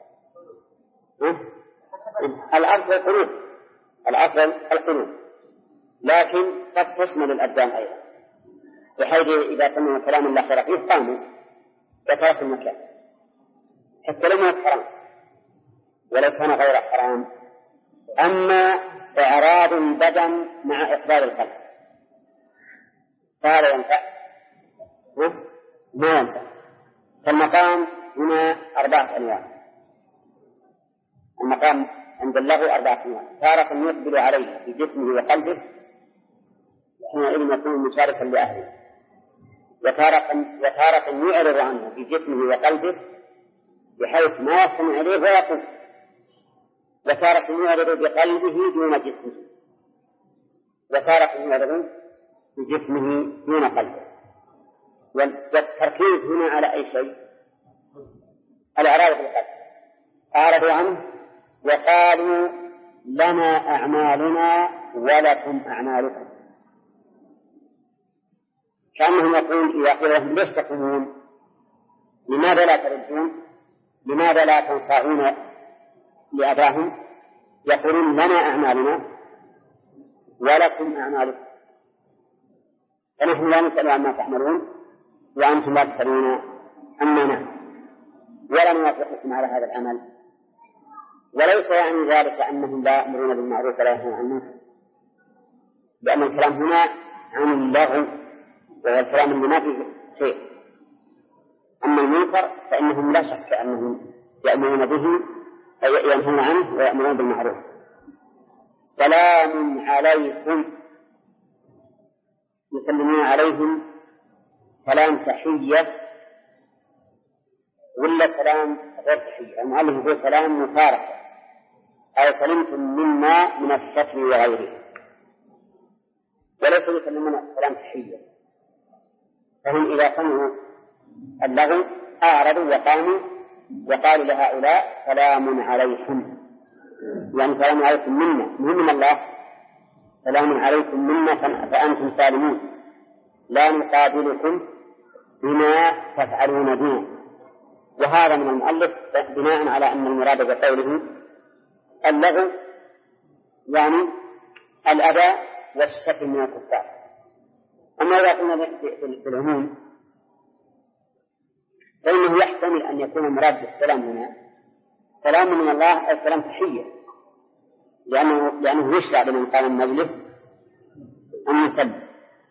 الأصل القلوب، الأصل القلوب، لكن قد تشمل الأبدان أيضا، بحيث إذا سمعوا كلام الله خير فيه قاموا وتركوا المكان حتى لم يكن حرام ولو كان غير حرام. أما إعراض البدن مع إقبال القلب فهذا ينفع؟ ما ينفع. فالمقام هنا 4 أنواع. المقام عند اللغو 4 أنواع: تارة يقبل عليه بجسمه وقلبه حينئذ يكون مشاركا لأهله، وتارة يعرض عنه بجسمه وقلبه بحيث ما يستمع إليه ويقول، وتارة يعرض بقلبه دون جسمه، وتارة يعرض بجسمه دون قلبه. والتركيز هنا على أي شيء؟ الإعراض بالقلب. أعرضوا عنه وقالوا لنا أعمالنا ولكم أعمالكم، كأنهم يقول إذا قيل لهم ليش تقومون؟ لماذا لا تردون؟ لماذا لا تنفعون لأباهم؟ يقولون لنا أعمالنا ولكم أعمالكم، فنحن لا نسأل عما تعملون وأنتم لا تسألون عما ولا نوافقكم على هذا العمل. وليس يعني ذلك أنهم لا يأمرون بالمعروف ولا ينهون عن المنكر، لأن الكلام هنا عن اللغو وهو الكلام اللي ما فيه خير. أما المنكر فإنهم لا شك أنهم يأمرون به أي ينهون عنه ويأمرون بالمعروف. سلام عليكم، يسلمون عليهم سلام تحية ولا سلام غير تحية؟ المؤلف يقول سلام مفارقة أو سلمتم منا من الشتم وغيره، وليس يسلمون سلام تحية. فهم إذا سمعوا اللغو أعرضوا وقاموا وقالوا لهؤلاء سلام عليكم، يعني سلام عليكم منا، من الله، سلام عليكم منا فأنتم سالمون، لا نقابلكم بما تفعلون بنا. وهذا من المؤلف بناء على أن المراد بقوله اللغو يعني الأذى والشتم من الكفار. أما إذا قلنا بالعموم فإنه يحتمل أن يكون المراد بالسلام هنا سلام من الله أو سلام تحية، لأنه يشرع لمن قام المجلس أن يسلم،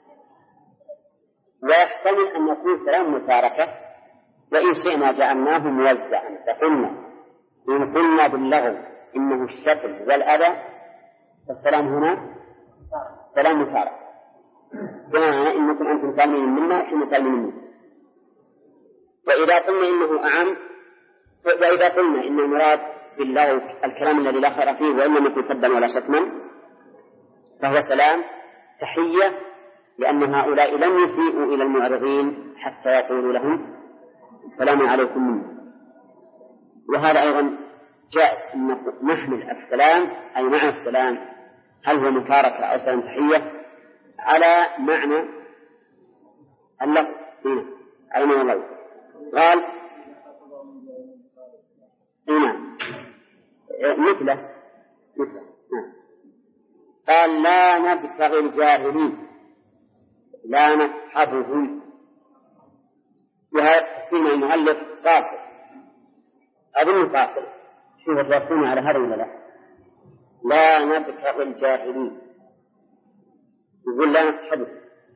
ويحتمل أن يكون سلام مشاركة، وإن شئنا جعلناه موزعا فقلنا إن قلنا باللغو إنه الشتم والأذى فالسلام هنا سلام مشاركة، بمعنى إنكم أنتم سالمين منا ونحن سالمين منكم. وإذا قلنا إنه أعم، وإذا قلنا إن المراد باللغو الكلام الذي لا خير فيه وإن لم يكن سبا ولا شتما فهو سلام تحية، لأن هؤلاء لم يسيئوا إلى المعرضين حتى يقولوا لهم السلام عليكم منا. وهذا أيضا جائز أن نحمل السلام أي معنى السلام هل هو مشاركة أو سلام تحية على معنى اللغو هنا على معنى اللغو. قال هنا مثله قال لا نبتغي الجاهلين لا نصحبهم، وهذا تقسيم المؤلف قاصر أظن قاصر، شوف الرسول على هذا ولا لا نبتغي الجاهلين، يقول لا نصحبهم،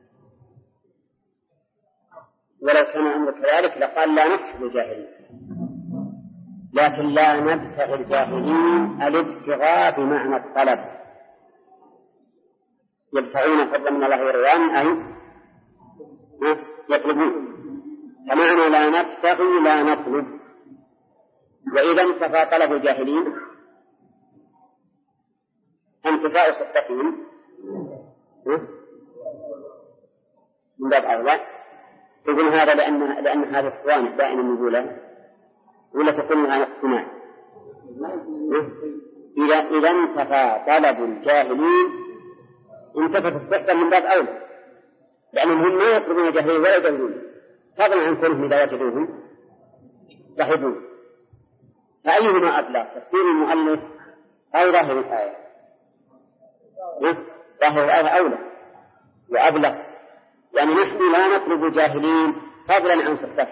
ولو كان الأمر كذلك لقال لا نصحب الجاهلين، لكن لا نبتغي الجاهلين الابتغاء بمعنى الطلب، يبتغون فضلا من الله ورضوانه أي يطلبون، فمعنى لا نبتغي لا نطلب. وإذا انتفى طلب الجاهلين انتفاء صفتهم من باب أولى. يقول هذا لأن هذا الصوانع دائما نقوله ولا تكون على اقتناع. إذا انتفى طلب الجاهلين انتفت الصفة من باب أولى، لأنهم هم ما يطلبون جاهلين ولا يجهلون، فضلا عن كونهم إذا وجدوهم صحبون. فأيهما أبلغ، تفسير المؤلف أو ظاهر الآية؟ ظاهر الآية أولى وأبلغ، يعني نحن لا نطلب جاهلين فضلا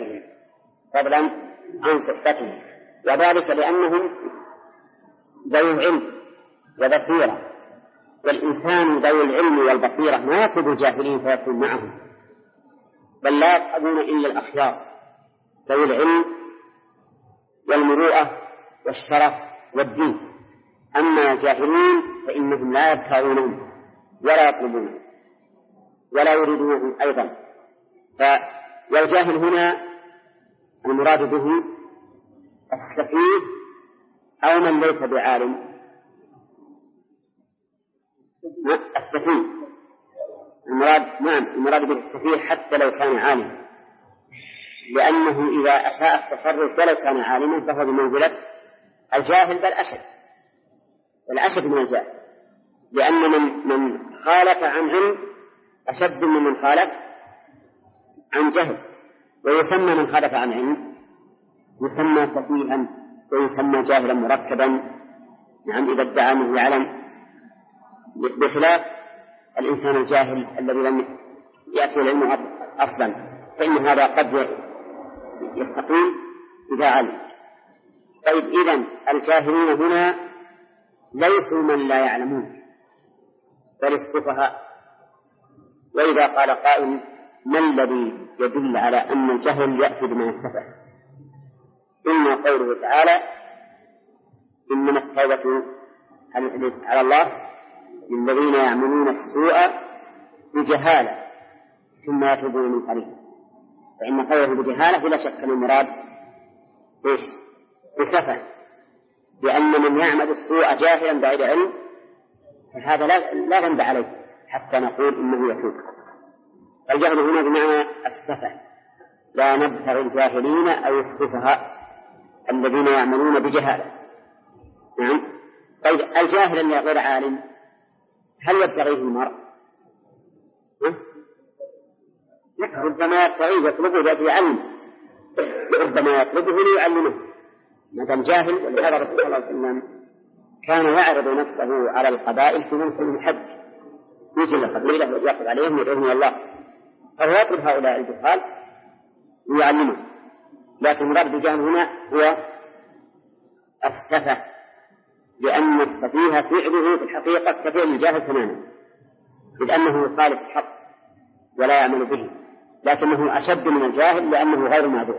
عن صحبتهم، وذلك لأنهم ذوي علم وبصيرة، والإنسان ذوي العلم والبصيرة ما يطلب جاهلين فيكون معهم، بل لا يصحبون إلا الأخيار ذوي العلم والمروءة والشرف والدين. أما الجاهلين فإنهم لا يبتغونهم ولا يطلبون ولا يريدونه أيضا. والجاهل هنا المراد به السفيه أو من ليس بعالم. السفيه المراد به السفيه حتى لو كان عالما، لأنه إذا أساء التصرف ولو كان عالما فهو بمنزلة الجاهل، بل أشد من الجاهل، لأن من خالف عن علم أشد من خالف عن جهل. ويسمى من خالف عن علم يسمى سفيها ويسمى جاهلا مركبا، إذا ادعى أنه يعلم، بخلاف الإنسان الجاهل الذي لم يأتي العلم أصلا، فإن هذا قد يستقيم إذا علم. طيب، إذن الجاهلين هنا ليسوا من لا يعلمون بل السفهاء. وإذا قال قائل ما الذي يدل على أن الجهل يأتي بما السفه؟ إن قوله تعالى إنما التوبة على الله للذين يعملون السوء بجهالة ثم يتوبون من قريب. فإن قوله بجهالة بلا شك أن المراد بسفه، لأن من يعمل السوء جاهلا بعيد علم فهذا لا ذنب عليه حتى نقول إنه يتوب. الجهل هنا بمعنى السفه، لا نبتغي الجاهلين أو السفهاء الذين يعملون بجهالة. نعم. طيب، الجاهل اللي غير عالم هل يبتغيه المرء؟ ربما يبتغيه يطلبه لأجل علمه، ربما يطلبه ليعلمه ما دام جاهل. ولهذا رسول الله صلى الله عليه وسلم كان يعرض نفسه على القبائل في موسم الحج، يجي القبيلة ويأخذ عليهم يدعوهم إلى الله، فهو يطلب هؤلاء الجهال ويعلمهم. لكن المراد بالجهل هنا هو السفه، لأن السفيه فعله في الحقيقة كفعل الجاهل تماما، إذ أنه يخالف الحق ولا يعمل به، لكنه أشد من الجاهل لأنه غير معذور.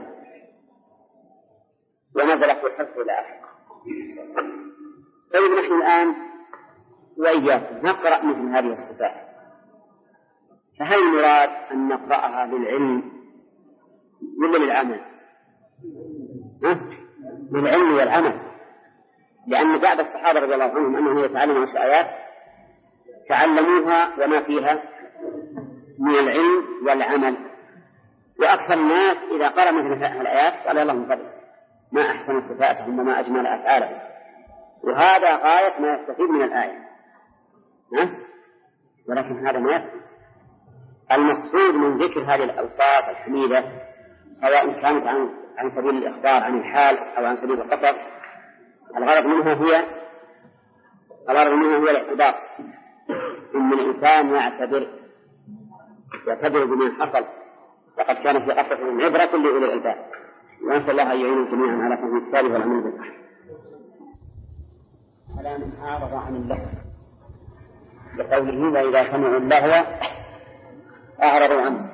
ونزل في الحث إلى آخره. طيب، نحن الآن وإياكم نقرأ مثل هذه الصفات، فهل المراد أن نقرأها للعلم ولا للعمل؟ للعلم والعمل، لأن بعض الصحابة رضي الله عنهم أنهم يتعلمون آيات تعلموها وما فيها من العلم والعمل، وأكثر الناس إذا قرأ مثل الآيات قال الله من فضله ما أحسن صفاتهم وما أجمل أفعالهم، وهذا غاية ما يستفيد من الآية. ولكن هذا ما يكفي. المقصود من ذكر هذه الأوصاف الحميدة سواء كانت عن سبيل الإخبار عن الحال أو عن سبيل القصص، الغرض منها هو الاعتبار، إن الإنسان يعتبر بما حصل، وقد كان في قصصهم عبرة لأولي الألباب. ونسأل الله أن يعين جميعا على فهم الكتاب والعمل به. على من أعرض عن اللهو، بقوله وإذا سمعوا اللهو أعرضوا عنه.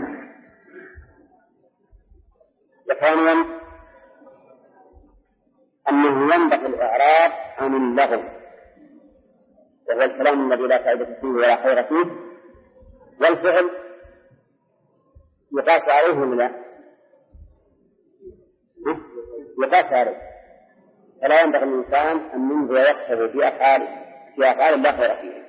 وثانيا أنه ينبغي الإعراض عن اللغو، وهو الكلام الذي لا فائدة فيه ولا خير فيه، والفعل يقاس عليه ولا لا؟ يقاس عليه. فلا ينبغي الإنسان أن ينظر ويقصد في أفعال لا خير فيه.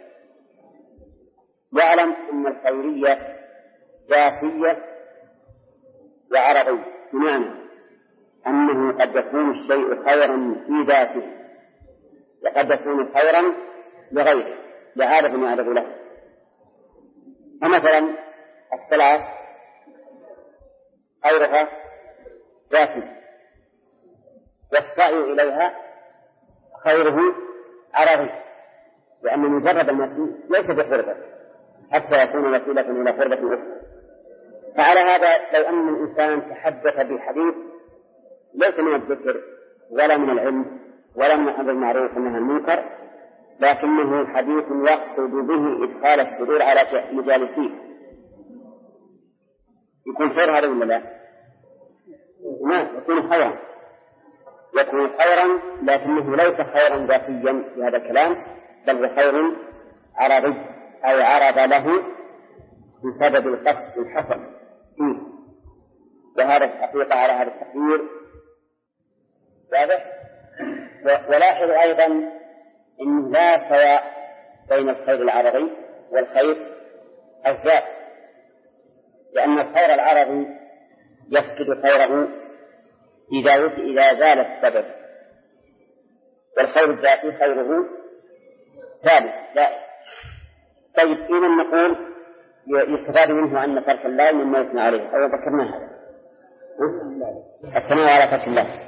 يعلم أن الخيرية ذاتية وعرضية، بمعنى أنه قد يكون الشيء خيرا في ذاته وقد يكون خيرا لغيره لعارف يعرض له. فمثلا الصلاة خيرها ذاتي، والسعي إليها خيره عرضي، لأن مجرد المشي ليس بقربة حتى يكون وسيلة إلى قربة أخرى. فعلى هذا لو أن الإنسان تحدث بحديث ليس من الذكر ولا من العلم ولا من الأمر بالمعروف والنهي عن المنكر، لكنه حديث يقصد به إدخال السرور على مجالسيه، يكون خير هذا ولا لا؟ ما يكون خيرا، يكون خيرا، لكنه ليس خيرا ذاتيا في هذا الكلام، بل هو خير عرضي أو عرض له بسبب القصد الحسن فيه. وهذا الحقيقة على هذا التقدير واضح. ولاحظ أيضا أن لا سواء بين الخير العرضي والخير الذات، لأن الخير العرضي يفقد خيره إذا زال السبب، والخير الذاتي خيره ثابت دائم. طيب إذا نقول يستفاد منه أن ترك الله مما يثنى عليه، أو ذكرنا هذا الثناء على ترك الله.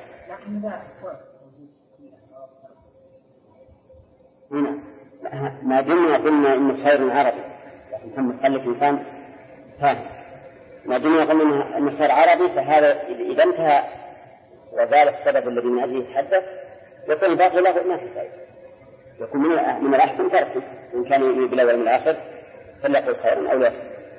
هنا ما دمنا قلنا إن خير عربي، محمد خلف إنسان فاهم، ما دمنا قلنا إن خير عربي، فهذا إذا انتهى وزال السبب الذي من أجله يتحدث يكون باقي له ما في فائدة، يكون من الأحسن تركه إن كان يؤمن بالأول من الآخر فليقل خيرا أو لا.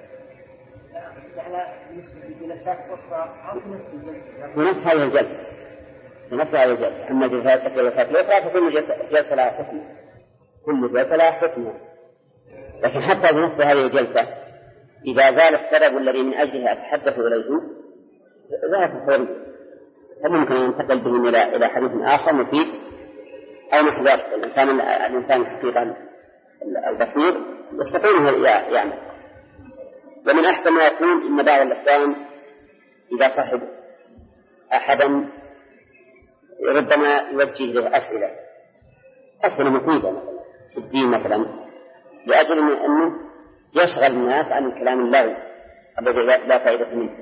في نفس هذه الجلسة، في نفس هذه الجلسة، أما جلسات الأخرى فكل جلسة لها حكم، كل جلسة لها حكم، لكن حتى في نفس هذه الجلسة إذا زال السبب الذي من أجله أتحدث إليه ذهب الخير، فممكن أن ينتقل بهم إلى حديث آخر مفيد أو محذر. الإنسان حقيقة البصير يستطيع يعني. ومن أحسن ما يكون إن بعض الإخوان إذا صاحب أحدا ربما يوجه له أسئلة مفيدة مثلا في الدين مثلا، لأجل أنه يشغل الناس عن الكلام اللغوي الذي لا فائدة منه،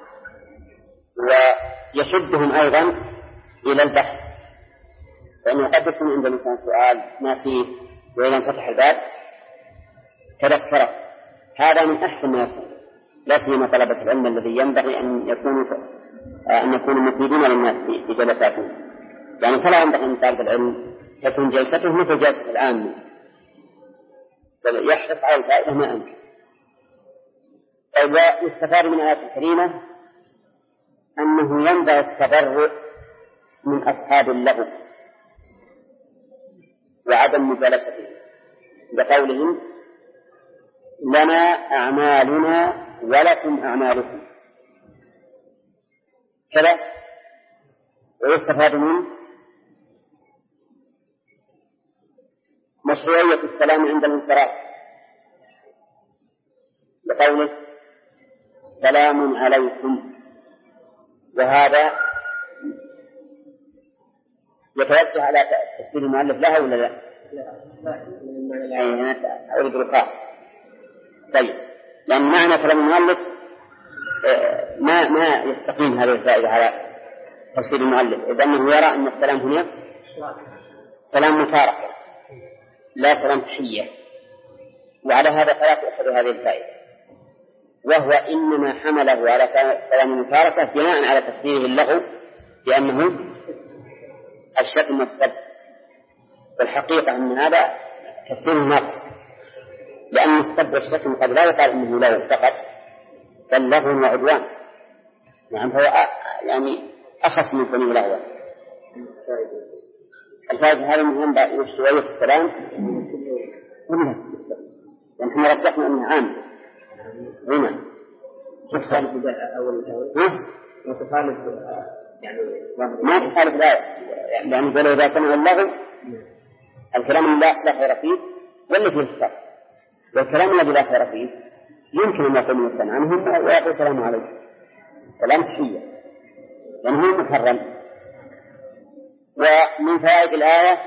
ويشدهم أيضا إلى البحث، لأنه قد يكون عند الإنسان سؤال ناسيه وإذا انفتح الباب تذكره. هذا من أحسن ما يكون، لا سيما طلبة العلم الذي ينبغي أن يكونوا مفيدين للناس في جلساتهم، يعني فلا ينبغي أن طالب العلم تكون جلسته مثل جلسة العامة، بل يحرص على الفائدة ما أمكن. ويستفاد من الآية الكريمة أنه ينبغي التبرؤ من أصحاب اللغو وعدم مجالسته، بقولهم لنا أعمالنا ولكم أعمالكم كذا. ويستفاد منه مشروعية السلام عند الانصراف، بقوله سلام عليكم، وهذا يتوجه على تفسير المؤلف لها ولا لا؟ أو البرقاء. طيب، لأن معنى كلام المؤلف ما يستقيم هذه الفائدة على تفسير المؤلف، إذ أنه يرى أن السلام هنا سلام متاركة لا سلام تحية، وعلى هذا فلا تأخذ هذه الفائدة، وهو إنما حمله على سلام متاركة بناء على تفسيره اللغو بأنه الشتم والسب، والحقيقة أن هذا تفسير ناقص، لأن السب والشتم قد لا يقال أنه لغو فقط، بل لغو وعدوان. نعم، هو يعني أخص من كونه لغوا. الفائدة هذه مهمة وشوية السلام، نحن رجحنا أنه عام هنا تخالف وتخالف يعني ما تخالف الآية، يعني قالوا إذا سمع اللغو الكلام لا خير فيه ولا فيه الشر، والكلام الذي لا خير فيه يمكن أن يقول الإنسان عنه ويقول السلام عليكم، سلام تحية، لأنه هو محرم. ومن فوائد الآية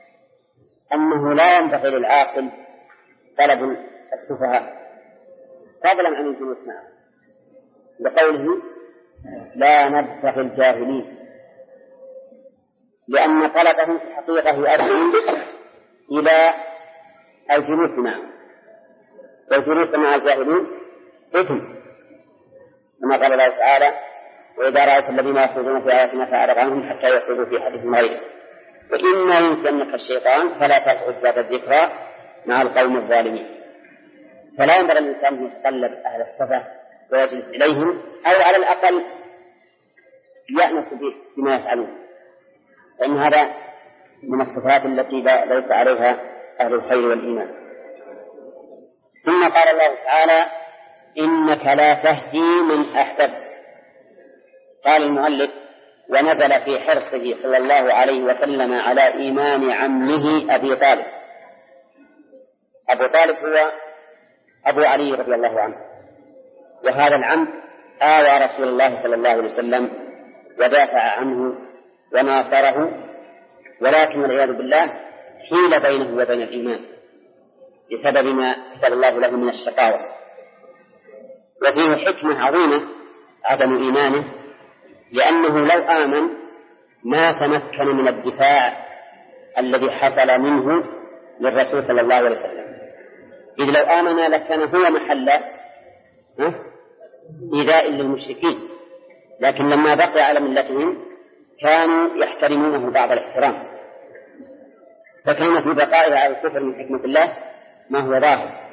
أنه لا ينبغي للعاقل طلب السفهاء، فضلا عن الجلوس معه، بقوله لا نبتغي الجاهلين، لأن طلبهم في الحقيقة يؤدي إلى الجلوس معه، والجلوس مع الجاهلين إثم، كما قال الله تعالى وإذا رأيت الذين يخوضون في آياتنا فأعرض عنهم حتى يخوضوا في حديث غيره، وإما ينسينك الشيطان فلا تقعد بعد الذكرى مع القوم الظالمين. فلا ينبغي الإنسان أن يتقلب أهل الصفة ويجلس إليهم، أو على الأقل يأنس بما يفعلون، فإن هذا من الصفات التي ليس عليها أهل الخير والإيمان. ثم قال الله تعالى إنك لا تهدي من أحببت. قال المؤلف ونزل في حرصه صلى الله عليه وسلم على إيمان عمه أبي طالب. أبو طالب هو أبو علي رضي الله عنه، وهذا العم آوى رسول الله صلى الله عليه وسلم ودافع عنه وناصره، ولكن والعياذ بالله حيل بينه وبين الإيمان بسبب ما كتب الله له من الشقاوة. وفيه حكمة عظيمة عدم إيمانه، لأنه لو آمن ما تمكن من الدفاع الذي حصل منه للرسول صلى الله عليه وسلم، إذ لو آمن لكان هو محل إيذاء للمشركين، لكن لما بقي على ملتهم كانوا يحترمونه بعض الاحترام، فكان في بقائه على الكفر من حكمة الله ما هو ظاهر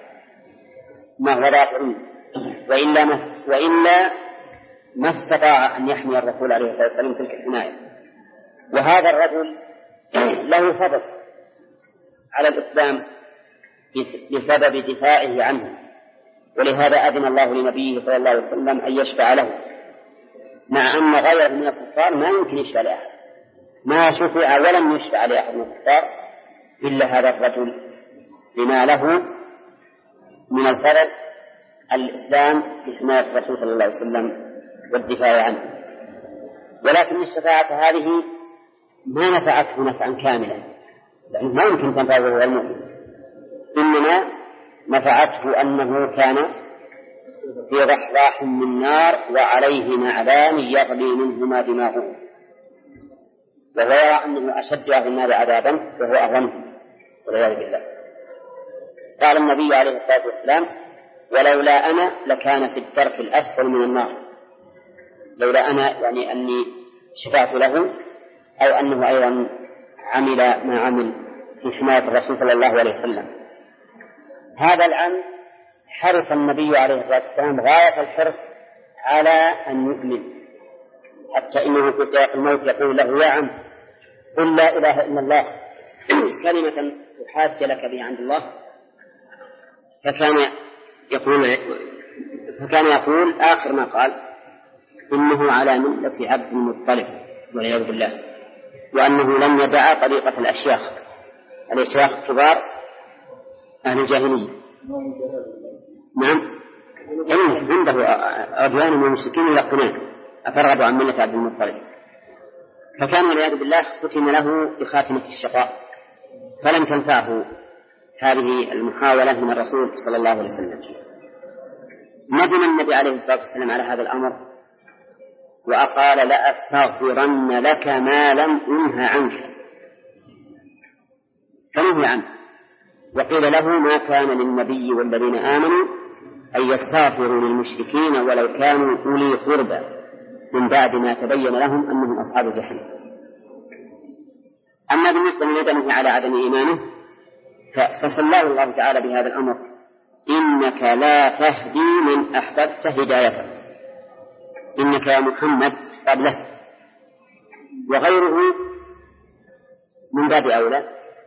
وإلا ما استطاع أن يحمي الرسول عليه الصلاة والسلام تلك الحماية. وهذا الرجل له فضل على الإسلام بسبب دفاعه عنه، ولهذا أذن الله لنبيه صلى الله عليه وسلم أن يشفع له، مع أن غيره من الكفار ما يمكن يشفع لأحد، ما شفع ولم يشفع لأحد من الكفار إلا هذا الرجل، لما له من الفضل الإسلام بحماية الرسول صلى الله عليه وسلم والدفاع عنه. ولكن الشفاعة هذه ما نفعته نفعا كاملا، لأنه ما يمكن تنفعه وهو المؤمن، إنما نفعته أنه كان في ضحضاح من نار وعليه نعلان يغلي منهما دماغه، وهو يرى أنه أشد أهل النار عذابا وهو أهونهم والعياذ بالله. قال النبي عليه الصلاة والسلام ولولا أنا لكان في الدرك الأسفل من النار، لولا أنا يعني أني شفعت له، أو أنه أيضا عمل ما عمل في حماية الرسول صلى الله عليه وسلم. هذا العام حرص النبي عليه الصلاة والسلام غاية الحرص على أن يؤمن، حتى إنه في سياق الموت يقول له يا عم قل لا إله إلا الله كلمة تحاج لك بها عند الله، فكان يقول آخر ما قال إنه على ملة عبد المطلب والعياذ بالله، وأنه لم يدع طريقة الأشياخ كبار أهل الجاهلية. نعم عنده عدوان من المشركين يقتلون أفرغب عن ملة عبد المطلب، فكان والعياذ بالله ختم له بخاتمة الشقاء، فلم تنفعه هذه المحاولة من الرسول صلى الله عليه وسلم. ندم النبي عليه الصلاة والسلام على هذا الأمر وقال لأستغفرن لك ما لم أنه عنك، فنهي عنه، وقيل له ما كان للنبي والذين آمنوا أن يستغفروا للمشركين ولو كانوا أولي قربى من بعد ما تبين لهم أنهم أصحاب الجحيم. أما بالنسبة لندمه على عدم إيمانه فصلى الله تعالى بهذا الأمر إنك لا تهدي من أحببت هدايته، إنك يا محمد قبله، وغيره من باب أولى.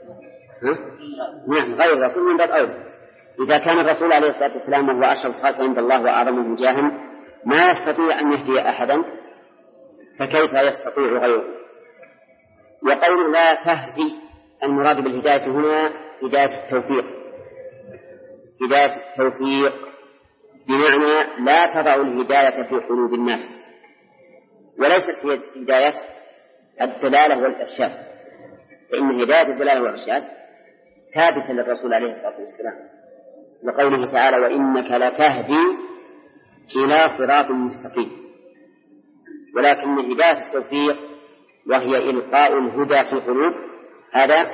نعم غير الرسول من باب أولى. إذا كان الرسول عليه الصلاة والسلام وهو أشرف خلق عند الله وأعظمهم جاها ما يستطيع أن يهدي أحدا، فكيف يستطيع غيره؟ وقول لا تهدي المراد بالهداية هنا هداية التوفيق، هداية التوفيق بمعنى لا تضع الهداية في قلوب الناس، وليست هي هداية الدلالة والإرشاد، فإن هداية الدلالة والإرشاد ثابتة للرسول عليه الصلاة والسلام، لقوله تعالى وإنك لتهدي إلى صراط مستقيم. ولكن هداية التوفيق وهي إلقاء الهدى في القلوب هذا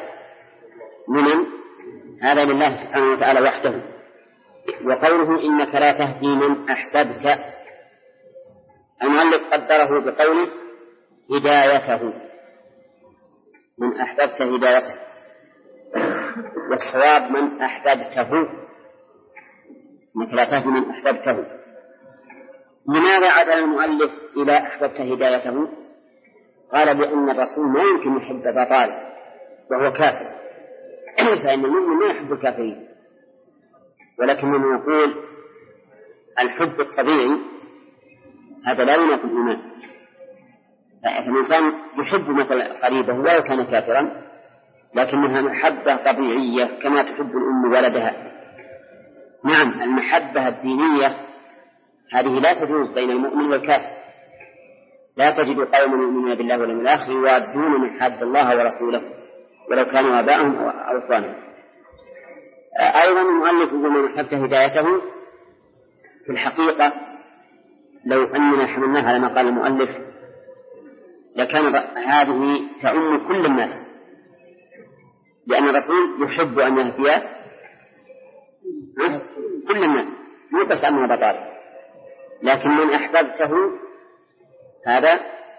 لله سبحانه وتعالى وحده. وقوله إنك لا تهدي من أحببت المؤلف قدره بقوله هدايته، من أحببت هدايته، والصواب من أحببته، إنك لا تهدي من أحببته. لماذا عدل المؤلف إلى أحببت هدايته؟ قال لأن الرسول ما يمكن يحب أبا طالب وهو كافر، فإن المؤمن ما يحب الكافرين، ولكننا نقول الحب الطبيعي هذا لا ينافي الإيمان. فالإنسان يحب مثل قريبه ولو كان كافرا، لكنها محبة طبيعية كما تحب الأم ولدها. نعم المحبة الدينية هذه لا تجوز بين المؤمن والكافر، لا تجد قوما يؤمنون بالله واليوم الآخر يوادون من حاد الله ورسوله ولو كانوا آباءهم أو إخوانهم. أيضا المؤلف من أحببت هدايته في الحقيقة لو أننا حملناها على ما قال المؤلف لكان هذه تعم كل الناس، لأن الرسول يحب أن يهدي كل الناس مو بس أمر بطال، لكن من أحببته هذا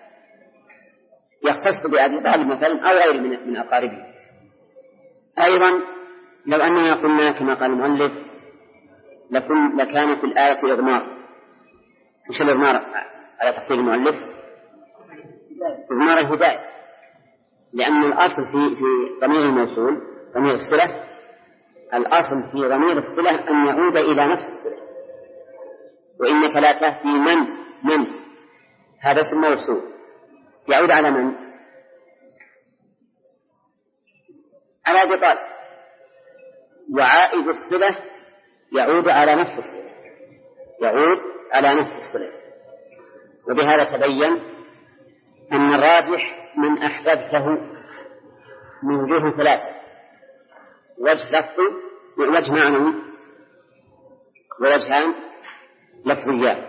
يختص بأبي طالب مثلا أو غير من أقاربه. أيضا لو أننا قلنا كما قال المؤلف لكان في الآية إضمار. وش الإضمار على تقدير المؤلف؟ إضمار الهداية، لأن الأصل في ضمير الموصول ضمير الصلة، الأصل في ضمير الصلة أن يعود إلى نفس الصلة. وإنك لا تهدي من هذا اسم موصول يعود على من؟ على أبي طالب، وعائد الصلة يعود على نفس الصلة، يعود على نفس الصلة. وبهذا تبين أن الراجح من أحببته من وجوه ثلاثة: وجه لفظي ووجه معنوي ووجهان لفظيان.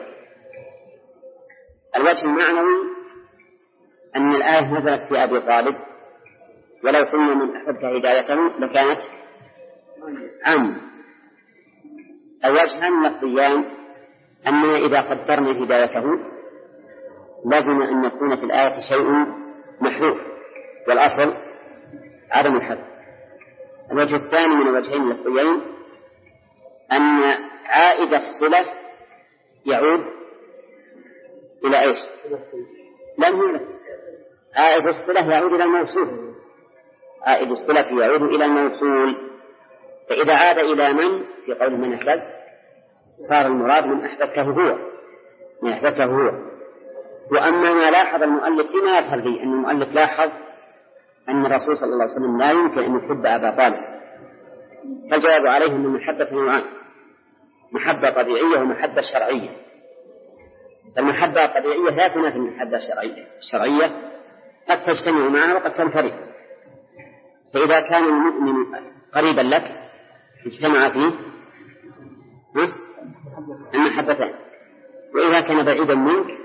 الوجه المعنوي أن الآية نزلت في أبي طالب، ولو قلنا من أحببت هدايته لكانت عامة. الوجهان لفظيان أننا إذا قدرنا هدايته لازم أن يكون في الآية شيء محذوف، والأصل عدم الحذف. الوجه الثاني من الوجهين اللفظيين أن عائد الصلة يعود إلى إيش؟ لم هو نفسه. عائد الصلة يعود إلى الموصول، عائد الصلة يعود إلى الموصول. فإذا عاد إلى من في قول من أحبب صار المراد من أحببته هو، من أحببته هو. وأما ما لاحظ المؤلف فيما يظهر به أن المؤلف لاحظ أن الرسول صلى الله عليه وسلم لا يمكن أن يحب أبا طالب، فالجواب عليه أن المحبة نوعان: محبة طبيعية ومحبة شرعية. المحبة الطبيعية لا تنافي المحبة الشرعية قد تجتمع معها وقد تنفرد. فإذا كان المؤمن قريبا لك اجتمع فيه المحبتان، وإذا كان بعيدا منك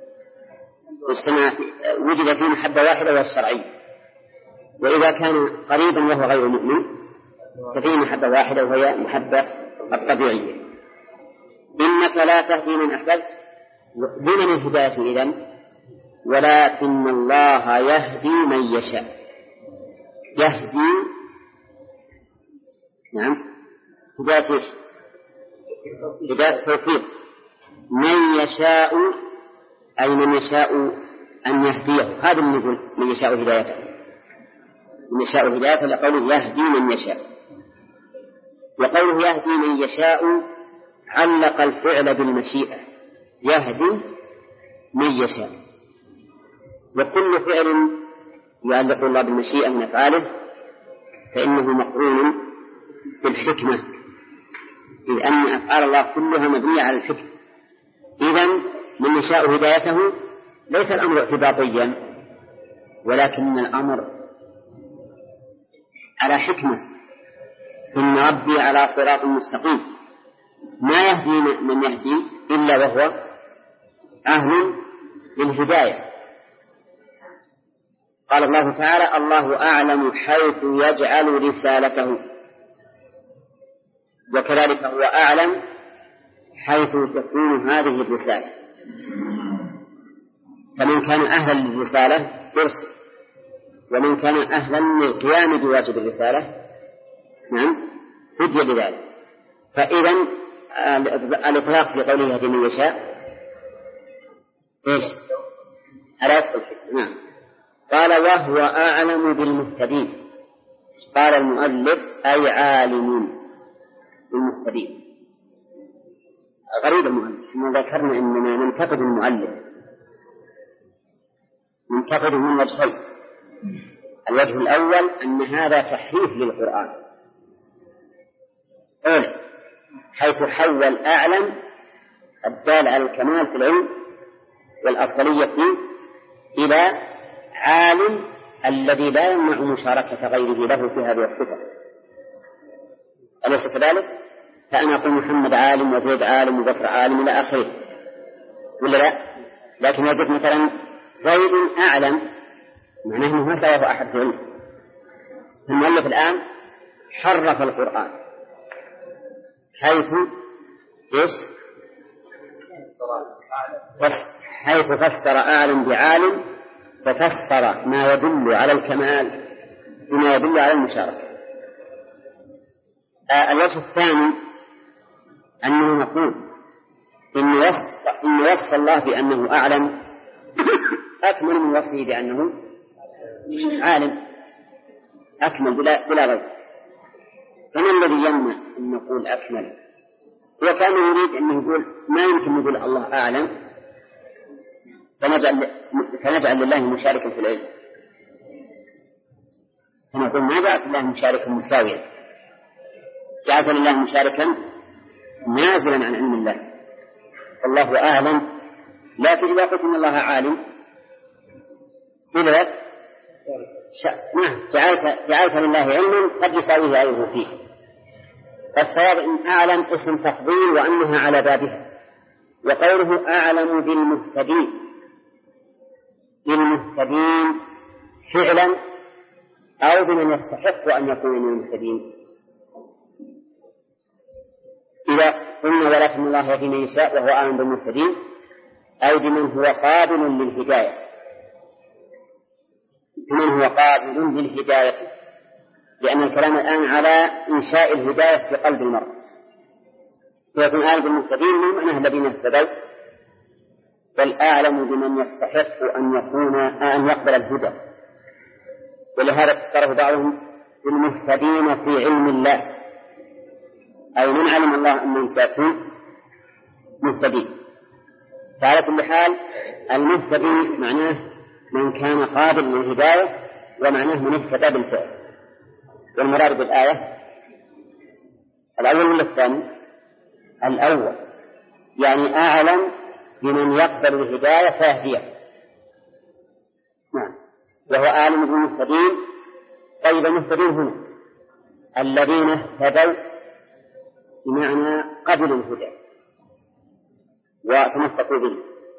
وجد فيه محبة واحدة وهي الشرعية. وإذا كان قريبا وهو غير مؤمن ففيه محبة واحدة وهي محبة الطبيعية. إنك لا تهدي من أحببت، لمن الهداية إذن؟ ولكن الله يهدي من يشاء. يهدي نعم هداية إيش؟ هداية التوفيق. من يشاء أي من يشاء أن يهديه، هذا من يقول من يشاء هدايته، من يشاء هدايته لقوله يهدي من يشاء. وقوله يهدي من يشاء علق الفعل بالمشيئة، يهدي من يشاء. وكل فعل يعلق الله بالمشيئة من أفعاله فإنه مقرون بالحكمة، إذ أن أفعال الله كلها مبنية على الحكمة. إذن من يشاء هدايته ليس الأمر اعتباطيا، ولكن الأمر على حكمة، إن ربي على صراط مستقيم، ما يهدي من يهدي إلا وهو أهل للهداية. قال الله تعالى: الله أعلم حيث يجعل رسالته، وكذلك هو أعلم حيث تكون هذه الرسالة. فمن كان أهلا للرسالة يرسل، ومن كان أهلا للقيام بواجب الرسالة هدي بذلك. فإذا الإطلاق في قوله يهدي من يشاء إيش؟ ألا يدخل فيه. قال: وهو أعلم بالمهتدين. قال المؤلف: أي عالم بالمهتدين. غريب المؤلف، ما ذكرنا إننا ننتقد المؤلف، ننتقد من وجهين. الوجه الأول أن هذا تحريف للقرآن، حيث حول أعلم الدال على الكمال في العلم والأفضلية فيه إلى عالم الذي لا يمنع مشاركة غيره له في هذه الصفة. أليس كذلك؟ فأنا أقول محمد عالم وزيد عالم وبكر عالم إلى آخره، ولا لا؟ لكن يجب مثلا زيد أعلم، معناه أنه ما سواه أحد في علم. المؤلف الآن حرف القرآن حيث فسر أعلم بعالم، ففسر ما يدل على الكمال بما يدل على المشاركة. الوجه الثاني أنه نقول إن وصف الله بأنه أعلم أكمل من وصفه بأنه عالم، أكمل بلا غير. فما الذي يمنع أن نقول أكمل؟ هو كان يريد أن يقول ما يمكن نقول الله أعلم فنجعل لله مشاركا في العلم، فنقول ما جعلت الله مشاركا مساويا، جعلت لله مشاركا نازلا عن علم الله، والله أعلم. لكن إذا قلت إن الله عالم إذا جعلت لله علما قد يساويه غيره فيه. فالصواب إن أعلم اسم تفضيل وأنها على بابها. وقوله أعلم بالمهتدين فعلا أو بمن يستحق أن يكون من المهتدين. إذا قلنا ولكن الله يهدي من يشاء وهو أعلم بالمهتدين، أي بمن هو قابل للهداية، لأن الكلام الآن على إنشاء الهداية في قلب المرء. فيكون أعلم بالمهتدين من معنى الذين اهتدوا، بل أعلم بمن يستحق أن يقبل الهدى. ولهذا فسره بعضهم بالمهتدين في علم الله، أي من علم الله أنهم سيكون مهتدين. فعلى كل حال المهتدي معناه من كان قابل للهداية، ومعناه من اهتدى بالفعل. والمراد بالآية الأول ولا الثاني؟ الأول، يعني أعلم بمن يقبل الهداية فيهديه. وهو أعلم بالمهتدين. طيب المهتدين هنا الذين اهتدوا بمعنى قبلوا الهدى وتمسكوا به.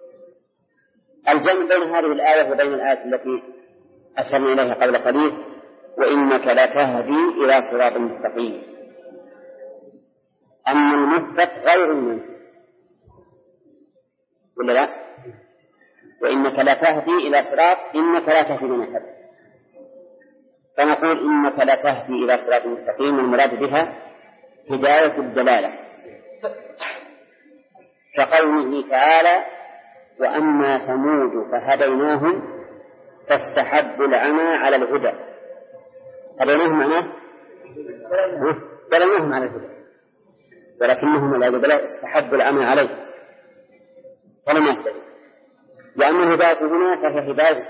الجمع بين هذه الآية وبين الآية التي أشرنا إليها قبل قليل: وإنك لتهدي إلى صراط مستقيم. أما المثبت غير المنفي، ولا لا؟ وإنك لتهدي إلى صراط، إنك لا تهدي من أحد، فنقول إنك لتهدي إلى صراط مستقيم، المراد بها هداية الدلالة، كقوله تعالى: وأما ثمود فهديناهم فاستحبوا العمى على الهدى. هديناهم معناه دلناهم على الهدى، ولكنهم العباد استحبوا العمى عليه فلم يهتدوا. وأما الهداية هنا فهي هداية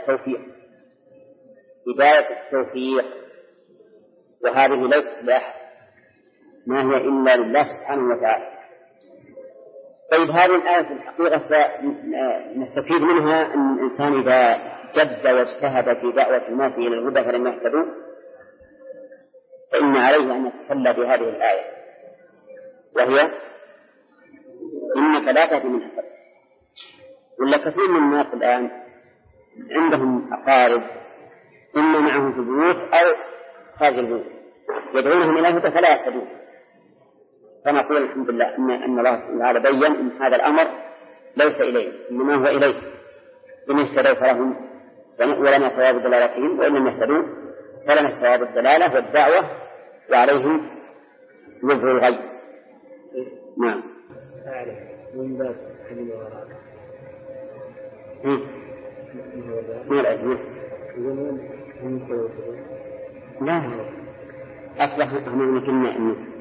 التوفيق، وهذه ليست لأحد، ما هي إلا لله سبحانه وتعالى. طيب هذه الآية في الحقيقة نستفيد منها أن الإنسان إذا جد واجتهد في دعوة الناس إلى الهدى فلم يهتدوا فإن عليه أن يتسلى بهذه الآية، وهي إنك لا تهدي من أحببت. ولا كثير من الناس الآن عندهم أقارب إما معهم في البيوت أو خارج البيوت يدعونهم إلى الهدى فلا يهتدون، فنقول الحمد لله أن الله تعالى بين أن هذا الأمر ليس إليه، إنما هو إليه، إن اهتدوا فلهم ولنا ثواب دلالتهم، وإن لم يهتدوا فلنا ثواب الدلالة والدعوة وعليهم وزر الغي. نعم. من باب حليم وراء ما العلم؟ لا أصلح هم قلنا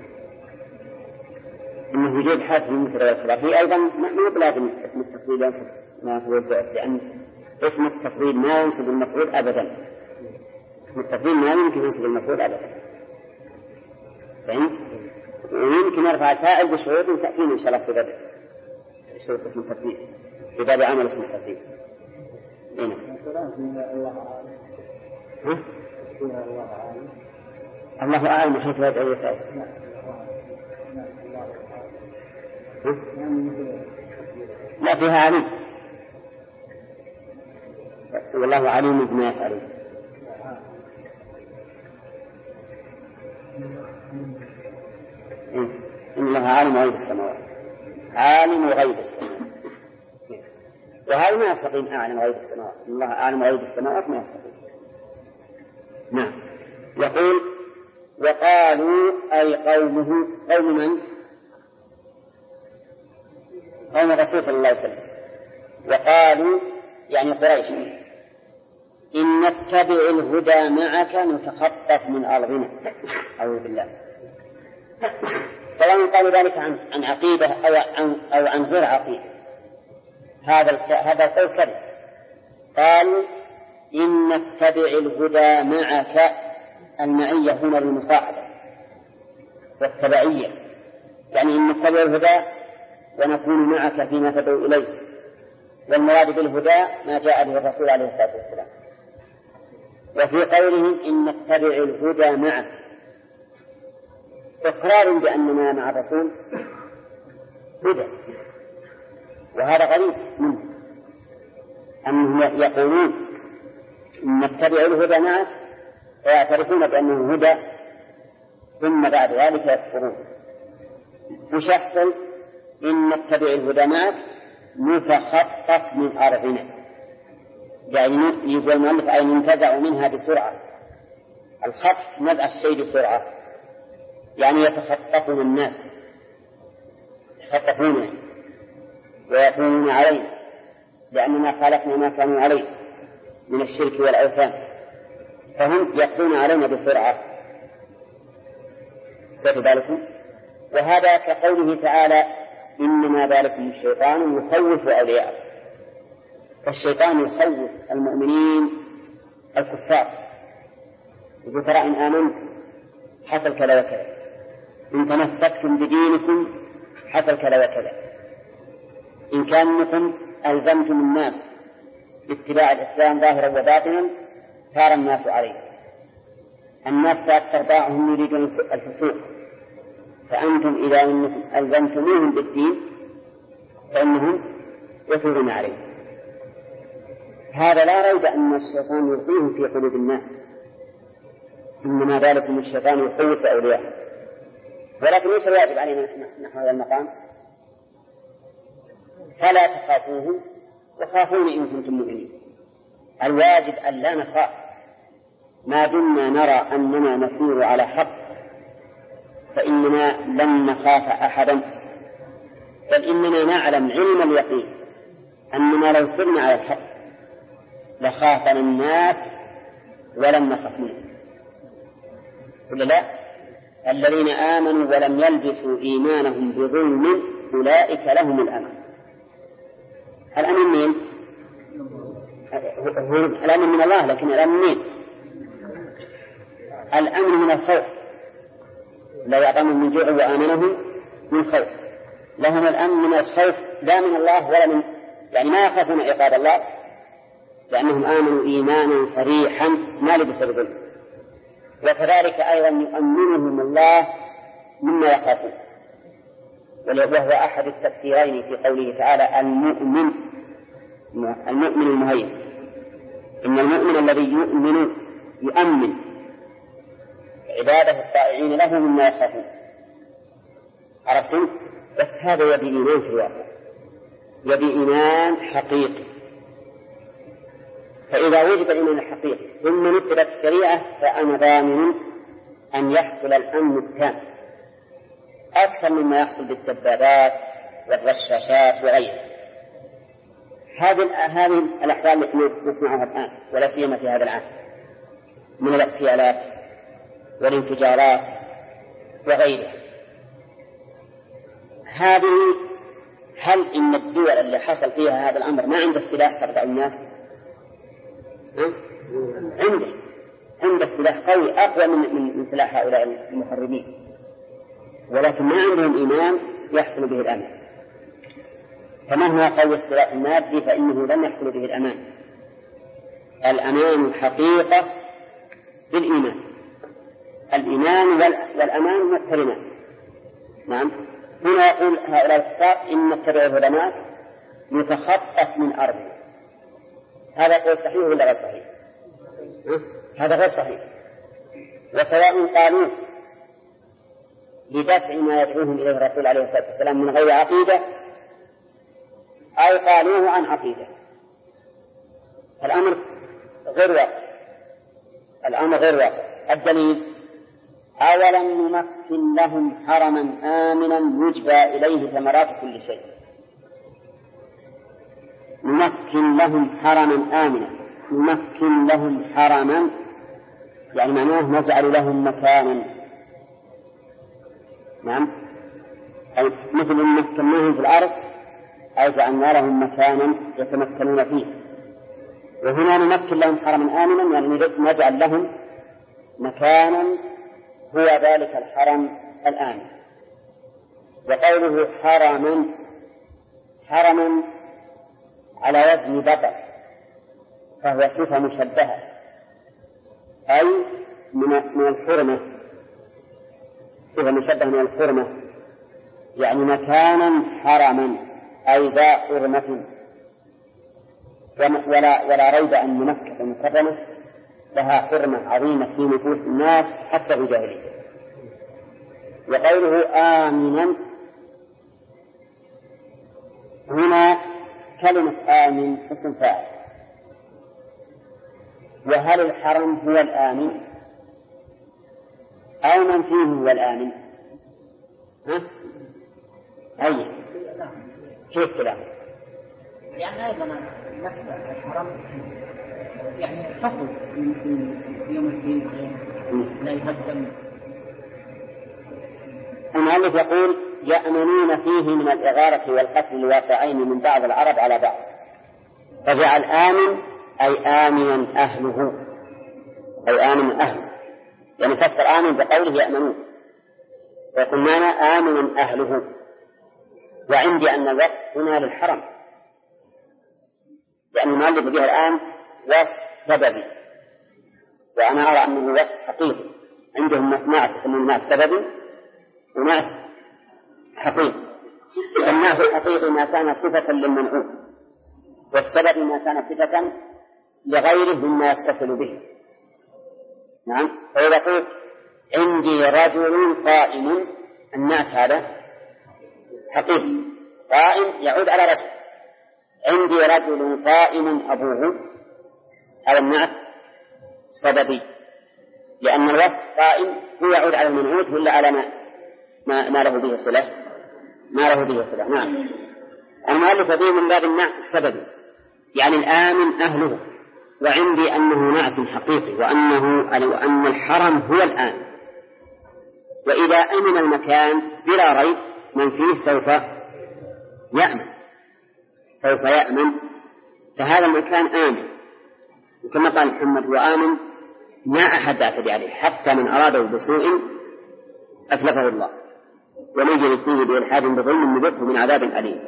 إنه يجوز حادث المثل والخلاف. أيضا ما بلازم اسم التفضيل ينصب الضعف، لأن اسم التفضيل ما ينصب المفعول أبدا. اسم التفضيل ما يمكن ينصب المفعول أبدا، فهمت؟ ويمكن يرفع الفاعل بشروط تأتينا إن شاء الله في باب شروط اسم التفضيل، في باب عمل اسم التفضيل. هنا الله أعلم حيث يدعو يسأل. لا فيها عليم، والله عليم بما يفعلون. إن الله عالم غيب السماوات، عالم غيب السماوات، وهذا ما يستقيم أعلم غيب السماوات. إن الله عالم غيب السماوات ما يستقيم. نعم. يقول وقالوا أي قومه، قوم من؟ قوم الرسول صلى الله عليه وسلم. وقالوا يعني قريش إن نتبع الهدى معك نتخطف من أرضنا. أعوذ بالله. سواء قالوا ذلك عن عقيدة أو عن غير عقيدة، هذا القول كذب. قالوا إن نتبع الهدى معك، المعية هنا للمصاحبة والتبعية، يعني إن نتبع الهدى ونكون معك فيما تدعو إليه، والمراد بالهدى ما جاء به الرسول عليه الصلاة والسلام. وفي قولهم إن نتبع الهدى معك إقرار بأننا مع الرسول هدى، وهذا غريب منه أنهم يقولون إن نتبع الهدى معك ويعترفون بأنه هدى، ثم بعد ذلك يكفرون. وش يحصل؟ إن نتبع الهدى معك نتخطف من أرضنا، يعني يقول المؤلف أي ننتزع منها بسرعة. الخطف نزع الشيء بسرعة، يعني يتخطفون الناس، يتخطفون ويكونون عليه، لأننا خالفنا ما كانوا عليه من الشرك والأوثان، فهم يقضون علينا بسرعة. ذلك وهذا كقوله تعالى إنما ذلكم الشيطان يخوف أولياءه. فالشيطان يخوف المؤمنين الكفار، يقول ترى إن آمنت حصل كذا وكذا، إن تمسكتم بدينكم حصل كذا وكذا، إن كانكم ألزمتم الناس باتباع الإسلام ظاهرا وباطنا صار الناس عليه. الناس أكثر باعهم يريدون الفسوق، فأنتم إذا أنكم ألزمتموهم بالدين فإنهم يثورون عليه. هذا لا ريب أن الشيطان يلقيه في قلوب الناس، إنما ذلكم الشيطان يخوف أولياءه. ولكن ليس الواجب علينا نحو هذا المقام؟ فلا تخافوه وخافوني إن كنتم مؤمنين. الواجب أن لا نخاف ما دمنا نرى أننا نسير على حق، فإننا لن نخاف أحدا، بل إننا نعلم علم اليقين أننا لو سرنا على الحق لخافنا الناس ولم نخف منهم. قل لا، الذين آمنوا ولم يلبسوا إيمانهم بظلم أولئك لهم الأمن. الأمن من؟ الأمن من الله، لكن الأمن من؟ الأمن من الخوف. لا يعطمهم من جوع وآمنهم من خوف. لهم الأمن من الخوف لا من الله ولا من، يعني ما يخافون عقاب الله، لأنهم آمنوا إيمانا صريحا ما لبسوا بظلم. وكذلك أيضا يؤمنهم الله مما يخافون، وهو أحد التفسيرين في قوله تعالى المؤمن المهيمن. إن المؤمن الذي يؤمن عباده الطائعين له مما يخافون. عرفتم؟ بس هذا يبي إيمان في الواقع، يبي إيمان حقيقي. فإذا وجد الإيمان الحقيقي ثم نفذت الشريعة فأنا ضامن أن يحصل الأمن التام أكثر مما يحصل بالدبابات والرشاشات وغيرها. هذه الأحوال التي نسمعها الآن ولا سيما في هذا العام من الاغتيالات والانفجارات وغيرها، هذه هل إن الدول اللي حصل فيها هذا الأمر ما عند سلاح تقطع الناس؟ عنده سلاح قوي أقوى من سلاح هؤلاء المحرمين، ولكن ما عندهم إيمان يحصل به الأمن. فمهما قوي السلاح المادي فإنه لن يحصل به الأمان. الأمان حقيقة بالإيمان، الإيمان والأمان مقترنان. نعم. هنا يقول هؤلاء الكفار إن نتبع الهدنات يتخطف من أرضه. هذا قول صحيح ولا غير صحيح؟ هذا غير صحيح. وسواء قالوا لدفع ما يدعوهم إليه الرسول عليه الصلاة والسلام من غير عقيدة أو قالوه عن عقيدة، الأمر غير واقع. الدليل أولم نمكن لهم حرما آمنا يجبى إليه ثمرات كل شيء. نمكن لهم حرما آمنا، نمكن لهم حرما يعني معناه نجعل لهم مكانا. نعم، أي مثل أن مكناهم في الأرض أي جعلنا لهم مكانا يتمكنون فيه. وهنا نمكن لهم حرما آمنا يعني نجعل لهم مكانا هو ذلك الحرم الآمن. وقوله حرما على وزن بطر فهو صفة مشبهة أي من الحرمة، صفة مشبهة من الحرمة يعني مكانا حرما أي ذا حرمة. ولا ريب أن مكة المكرمة لها حرمة عظيمة في نفوس الناس حتى في الجاهلية. وقوله آمنا هنا كلمة آمن اسم فاعل. وهل الحرم هو الآمن أو من فيه هو الآمن؟ أي كيف كلام؟ يعني أيضا نفس الحرم يعني حفظ في يوم الدين لا يهدم. المؤلف يقول يأمنون فيه من الإغارة والقتل الواقعين من بعض العرب على بعض، فجعل آمن أي آمنا أهله، أي آمن أهله، يعني فسر آمن بقوله يأمنون ويقول معنى آمن أهله. وعندي أن الوصف هنا للحرم لأن المؤلف بها الآن وصف سببي، وأنا أرى أنه وصف حقيقي. عندهم نعت يسمون نعت سببي ونعت حقيقي. النعت الحقيقي ما كان صفة للمنعوت، والسبب ما كان صفة لغيره مما يتصل به. نعم. فإذا قلت عندي رجل قائم، النعت هذا حقيقي، قائم يعود على رجل. عندي رجل قائم أبوه، هذا النعت سببي لأن الوصف قائم هو يعود على المنعوت ولا على ما له به صلة، ما له به صلة. نعم. المؤلف به من باب النعت السببي يعني الآمن أهله. وعندي أنه نعت حقيقي وأن الحرم هو الآمن. وإذا أمن المكان بلا ريب من فيه سوف يأمن، فهذا المكان آمن. وكما قال محمد وآمن ما أحد اعتدى عليه حتى من أراده بسوء أتلفه الله ومن يرد فيه بإلحاد بظلم نذقه من عذاب أليم.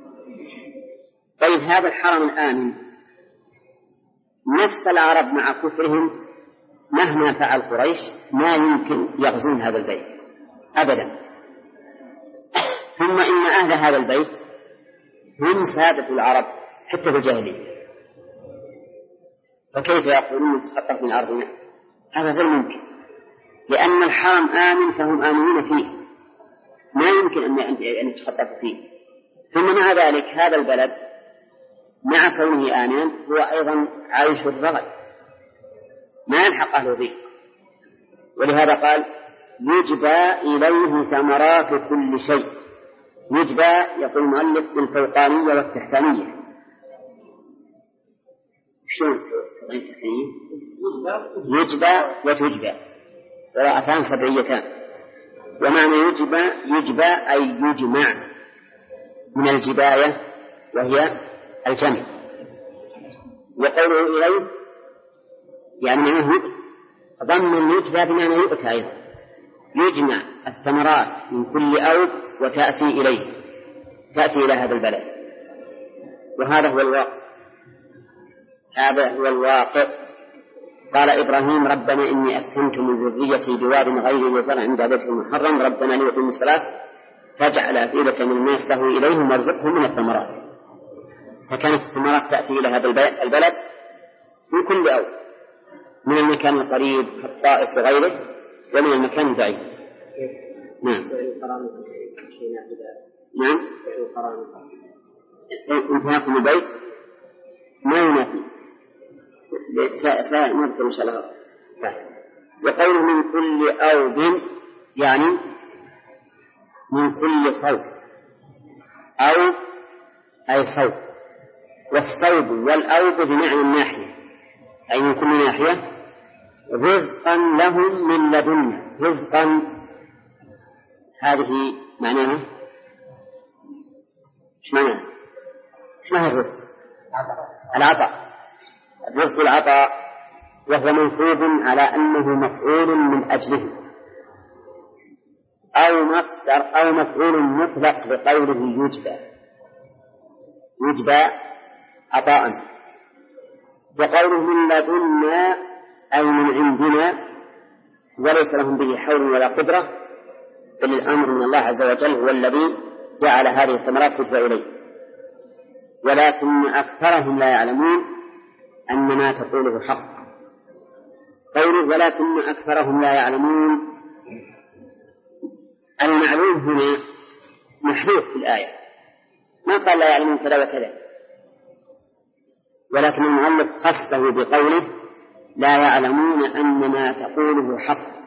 طيب هذا الحرم الآمن نفس العرب مع كفرهم مهما فعل قريش ما يمكن يغزون هذا البيت أبدا. ثم إن أهل هذا البيت هم سادة العرب حتى في الجاهلية، فكيف يقولون نتخطف من أرضنا؟ هذا غير ممكن، لأن الحرم آمن فهم آمنون فيه، ما يمكن أن يتخطفوا فيه. ثم مع ذلك هذا البلد مع كونه آمنا هو أيضا عايش الرغد، ما يلحق أهله به. ولهذا قال يجبى إليه ثمرات كل شيء. يجبى يقول المؤلف بالفوقانية والتحتانية. شلون التحتانية؟ يجبى وتجبى قراءتان سبعيتان. ومعنى يجبى أي يجمع من الجباية وهي الجمع. وقوله إليه يعني معناه ضم يجبى بمعنى يؤتى أيضا، يجمع الثمرات من كل أوب وتأتي إليه، تأتي إلى هذا البلد. وهذا هو الواقع، هذا هو الواقع. قال إبراهيم ربنا إني أسكنت من ذريتي بواد غير ذي زرع عند بيتك المحرم ربنا ليقيموا الصلاة فاجعل أفئدة من الناس تهوي إليهم وارزقهم من الثمرات. فكانت الثمرات تأتي إلى هذا البلد من كل أوب، من المكان القريب كالطائف وغيره ومن المكان البعيد. نعم. نعم. انتهاكم البيت ما ينافي، سنذكر إن شاء الله. وقوله من كل أوب يعني من كل صوب، أو أي صوب، والصوب والأوب بمعنى الناحية، أي من كل ناحية، رزقا لهم من لدنا. رزقا هذه معناها ايش معناها؟ ايش معنى الرزق؟ العطاء. الرزق العطاء، وهو منصوب على أنه مفعول من أجله أو مصدر أو مفعول مطلق بقوله يجبى، يجبى عطاء. وقوله من لدنا أي من عندنا، وليس لهم به حول ولا قدرة، بل الأمر من الله عز وجل هو الذي جعل هذه الثمرات تدفع إليه. ولكن أكثرهم لا يعلمون أن ما تقوله حق. قوله ولكن أكثرهم لا يعلمون، المعلوم هنا محذوف في الآية، ما قال لا يعلمون كذا وكذا، ولكن المؤلف خصه بقوله لا يعلمون أن ما تقوله حق.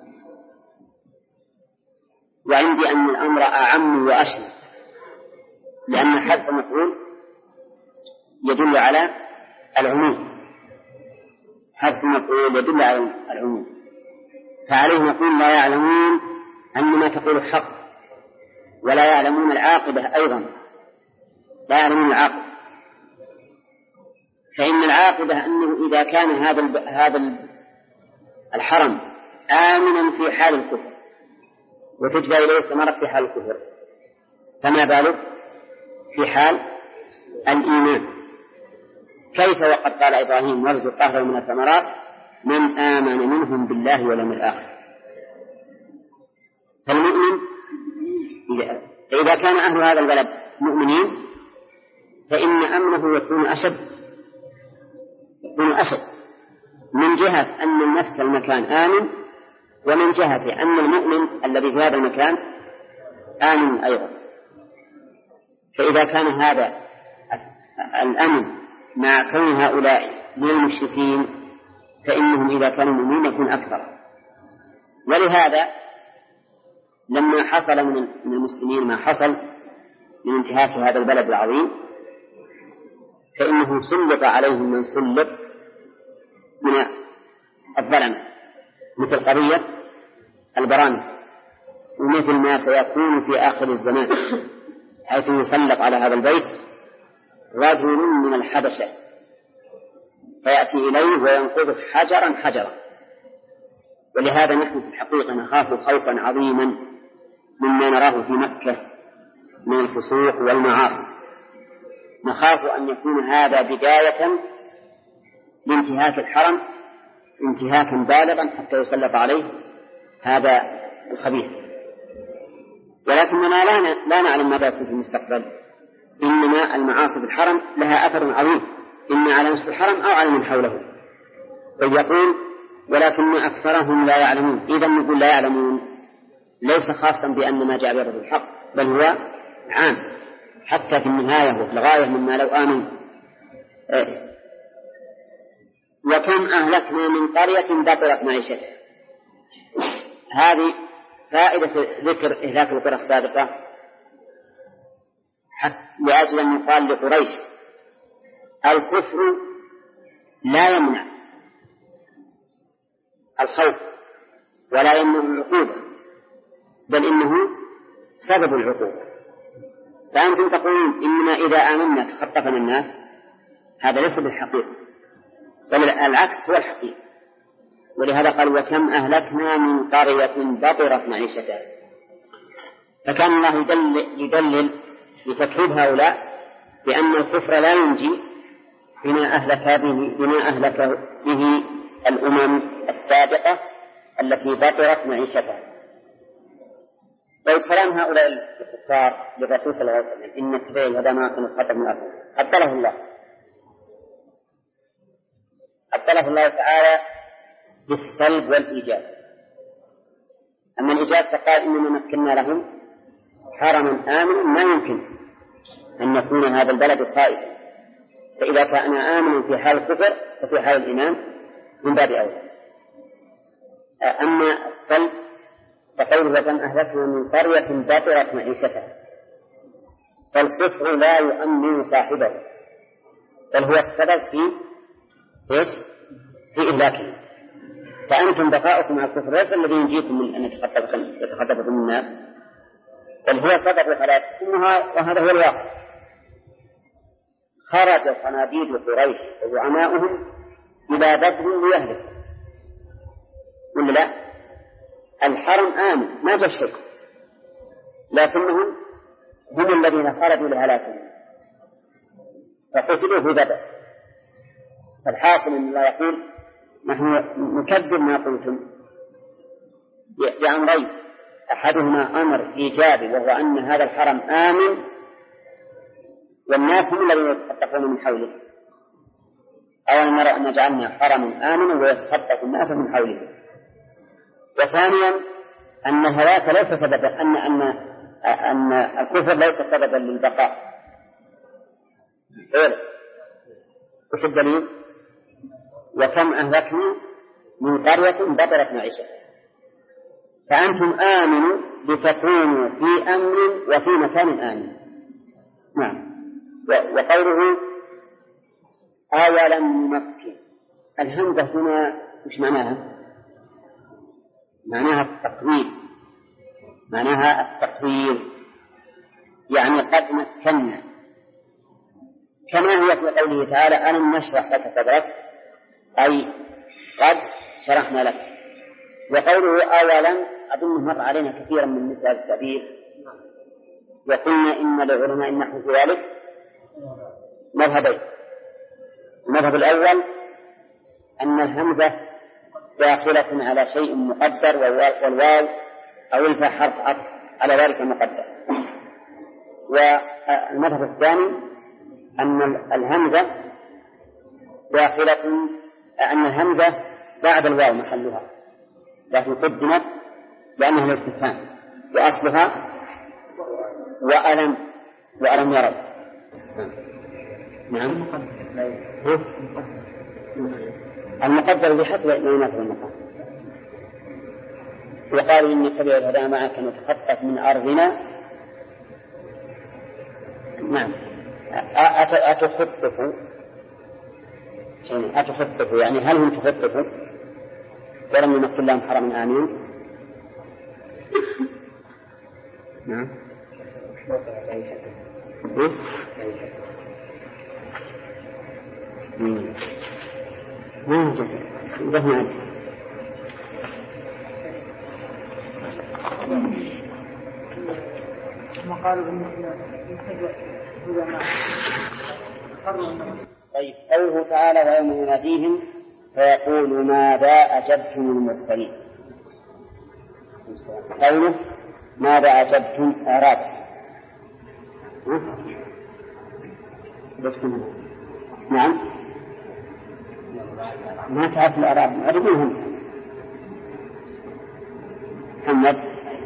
وعندي أن الأمر أعم وأشمل، لأن حذف مفعول يدل على العموم، حذف مفعول يدل على العموم، فعليه نقول لا يعلمون أن ما تقوله حق، ولا يعلمون العاقبة أيضا، لا يعلمون العاقبة. فإن العاقبة أنه إذا كان هذا الحرم آمنا في حال الكفر وتجبى إليه الثمرات في حال الكفر، فما بالك في حال الإيمان؟ كيف وقد قال إبراهيم وارزق أهله من الثمرات من آمن منهم بالله واليوم الآخر. فالمؤمن إذا كان أهل هذا البلد مؤمنين فإن أمره يكون أشد من جهة أن نفس المكان آمن، ومن جهة أن المؤمن الذي في هذا المكان آمن أيضا. فإذا كان هذا الأمن مع كون هؤلاء من المشركين فإنهم إذا كانوا مؤمنين يكون أكثر. ولهذا لما حصل من المسلمين ما حصل من انتهاك هذا البلد العظيم فإنه سلط عليهم من سلط من الظلم، مثل قضية البرامج، ومثل ما سيكون في آخر الزمان، حيث يسلط على هذا البيت رجل من الحبشة فيأتي إليه وينقض حجرا حجرا. ولهذا نحن في الحقيقة نخاف خوفا عظيما مما نراه في مكة من الفسوق والمعاصي، نخاف أن يكون هذا بداية لانتهاك الحرم انتهاكا بالغا حتى يسلط عليه هذا الخبيث. ولكننا لا نعلم ماذا يكون في المستقبل، إنما المعاصي بالحرم لها أثر عظيم، إما على نفس الحرم أو على من حوله. ويقول ولكن أكثرهم لا يعلمون. إذا نقول لا يعلمون ليس خاصا بأن ما جاء به الحق، بل هو عام حتى في النهاية وفي الغاية مما لو آمن. وكم أهلكنا من قرية بطرت معيشتها. هذه فائدة ذكر إهلاك القرى السابقة لأجل أن يقال لقريش الكفر لا يمنع الخوف ولا يمنع العقوبة، بل إنه سبب العقوبة. فأنتم تقولون إننا إذا آمنا تخطفنا الناس، هذا ليس بالحقيقة، بل العكس هو الحقيقة. ولهذا قال وكم أهلكنا من قرية بطرت معيشتها. فكان الله يدلل لتكذيب هؤلاء بأن الكفر لا ينجي بما أهلك به الأمم السابقة التي بطرت معيشتها. طيب كلام هؤلاء الكفار للرسول صلى الله عليه وسلم إن السبيل الهدى ما كان خطأ من الأرض أبطله الله تعالى بالسلب والإيجاب. أما الإيجاب فقال إننا مكنا لهم حرما آمنا ما يمكن أن يكون هذا البلد خائفا، فإذا كان آمنا في حال الكفر ففي حال الإيمان من باب أولى. أما السلب فقوله وكم أهلكنا من قرية بطرت معيشتها، فالكفر لا يؤمن صاحبه، بل هو السبب في إهلاكه. فأنتم بقاؤكم على الكفر ليس الذي ينجيكم من أن يتخطفكم الناس، بل هو سبب هلاككم، وهذا هو الواقع. خرج صناديد قريش وزعماؤهم إلى بدر ليهلكوا، ولا لا؟ الحرم آمن ما جاء الشرك، لكنهم هم الذين خرجوا لهلاكهم فقتلوا في بدر. فالحاصل أن الله يقول نحن نكذب ما قلتم بأمرين، أحدهما أمر إيجابي وهو أن هذا الحرم آمن والناس هم الذين يتخطفون من حوله. أولا نرى أن جعلنا حرما آمنا ويتخطف الناس من حوله. وثانيا أن الهلاك ليس سببا، أن الكفر ليس سببا للبقاء. وش الدليل؟ وكم أهلكنا من قرية بطرت معيشتها. فأنتم آمنوا لتكونوا في أمن وفي مكان آمن. نعم. وقوله أولا نمكن، الهمزة هنا مش معناها؟ معناها التقويل، يعني قد مكنا، كما هي في قوله تعالى ألم نشرح لك صدرك، أي قد شرحنا لك. وقوله أولا أظن مر علينا كثيرا من مثل التعبير، وقلنا إن لعلماء النحو في ذلك مذهبين. المذهب الأول أن الهمزة داخلة على شيء مقدر، والواو أو الفاء حرف عطف على ذلك مقدر. والمذهب الثاني أن الهمزة داخلة، أن الهمزة بعد الواو محلها، لكن قدمت لأنها الاستفهام، وأصلها وألم يروا. نعم. المقدر بحسب ما يناسب المقام. وقالوا إن سبيل الهدى معك نتخطف من أرضنا. نعم. أتخطفوا يعني هل هم تخطفوا ولم يمكن لهم حرم آمين؟ نعم. ما يوجد ذهن. طيب قوله تعالى ويوم يناديهم فيقول ماذا أجبتم المرسلين. قوله ماذا أجبتم أعراب. نعم ما تعرف الأعراب أعربونهم. محمد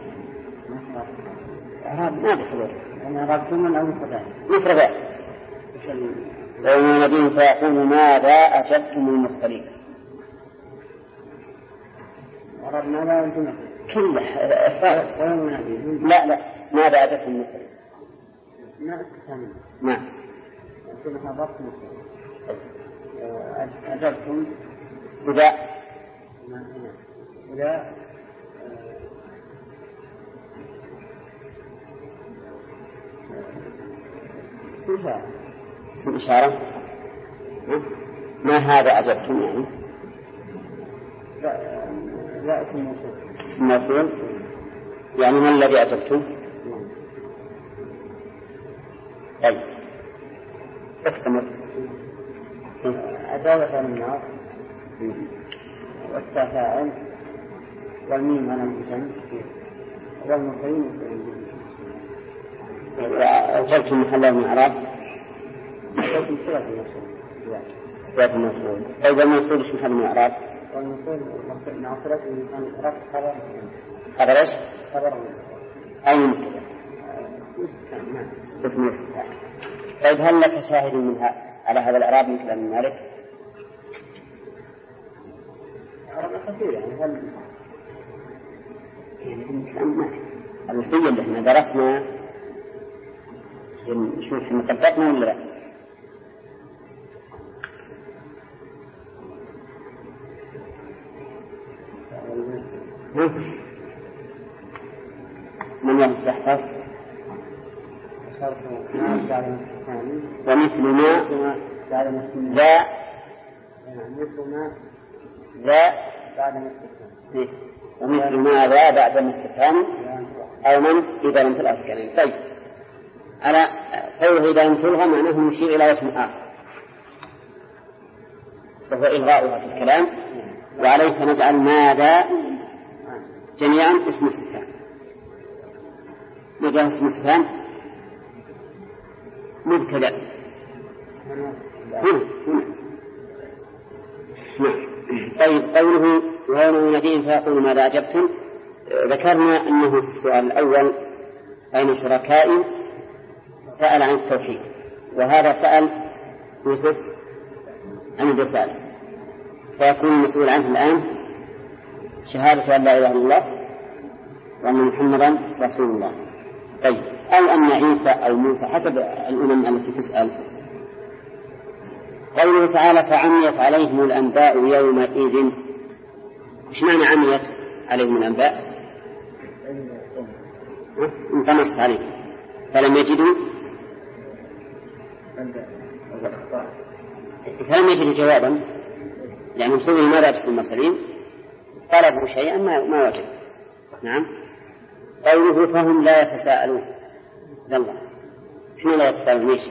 أعراب ما بحضر أنا أعرابتم أو مفردات يوم يناديهم فيقول ماذا أجبتم المرسلين. أعراب ماذا أنتم كله لا ماذا أجبتم المرسلين. نعم أنتم حضرتم أجبتم إذا اسم إشارة. ما هذا أجبتم يعني لا اسم موصول يعني ما الذي أجبتم. طيب استمر. أجابة النار والتفاعل والميم على الجنب والمصرين أجبتم محل من إعراب صلاة الموصول. طيب الموصول إيش محل من إعراب؟ والموصول مع صلاة الإنسان إعراب خبر إيش؟ خبر أي مبتدأ اسم الاستفهام. طيب هل لك شاهد منها على هذا الإعراب من كلام مالك؟ إعراب كثير يعني هل من كلام مالك الوصية اللي احنا درسنا نشوف احنا طبقنا ولا لا. من يحفظ ومثل ما ذا ومثل ما ذا بعد الاستفهام أو من إذا لم تلأ الكلام. طيب على قوله إذا لم تلغى معناه نشير إلى اسم آخر وهو إلغاؤها في الكلام وعليه فنجعل ماذا جميعا اسم استفهام. ماذا اسم استفهام مبتدأ هنا. طيب قوله ويوم يناديهم فيقول ماذا أجبتم. ذكرنا أنه في السؤال الأول أين شركائي سأل عن التوحيد وهذا سأل يوسف عن الرسالة فيكون المسؤول عنه الآن شهادة أن لا إله إلا الله وأن محمدا رسول الله. طيب أو أن عيسى أو موسى حسب الأمم التي تسأل. قوله تعالى فعميت عليهم الأنباء يومئذ. إيش معنى عميت عليهم الأنباء؟ انطمست عليهم فلم يجدوا جوابا يعني سئلوا ماذا تكون المرسلين طلبوا شيئا ما وجد. نعم. قوله فهم لا يتساءلون. الله شنو لا يتساءلون ليش؟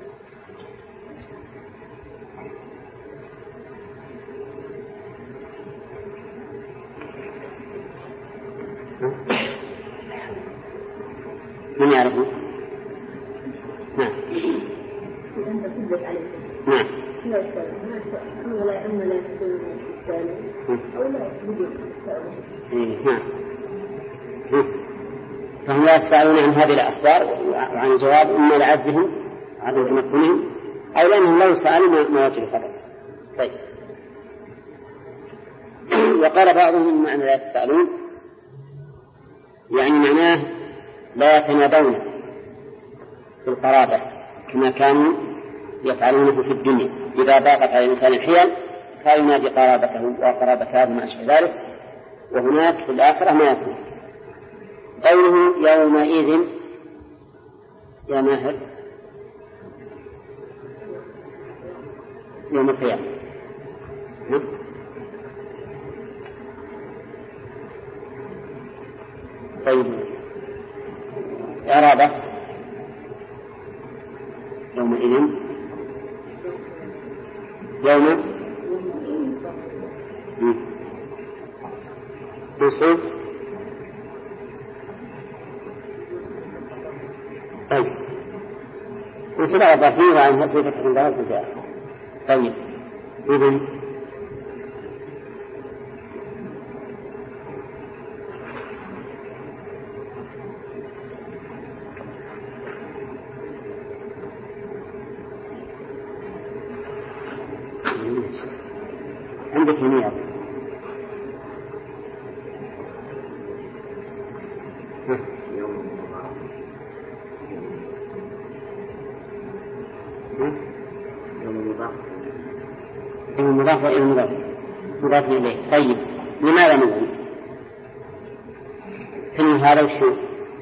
من يعرفه؟ نعم نعم فهم لا يسألون عن هذه الأخبار وعن الجواب إما لعجزهم عدم تمكنهم أو لأنهم لو سألوا ما وجدوا خبر. طيب وقال بعضهم معنى لا يتساءلون يعني معناه لا يتنادون في القرابة كما كانوا يفعلونه في الدنيا. إذا ضاقت على الإنسان الحيل صار ينادي قرابته وقرابة هذا ما أشبه ذلك وهناك في الآخرة ما يكون. قوله يومئذ يا ماهر يوم القيامة. طيب إعرابه يومئذ يوم منصوب. طيب منصوب على ظرفية وعن نصب فتح ضرب الجاء. طيب إذن عندك يمين المضاف إلى المضاف مضاف إليه. طيب لماذا نقول كلمة هذا وشو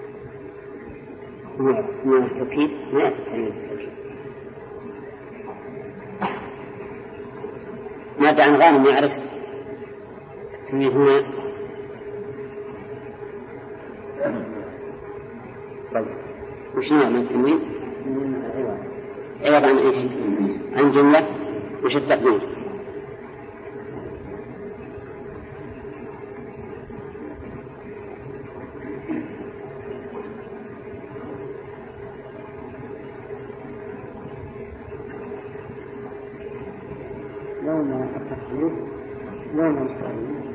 من التوكيد ما يأتي كلمة التوكيد. ماذا عن غانم يعرف التنوين هنا؟ طيب وش نوع من التنوين؟ عوض عن ايش؟ عن جملة. وش التقدير؟ لو ما التقدير لو ما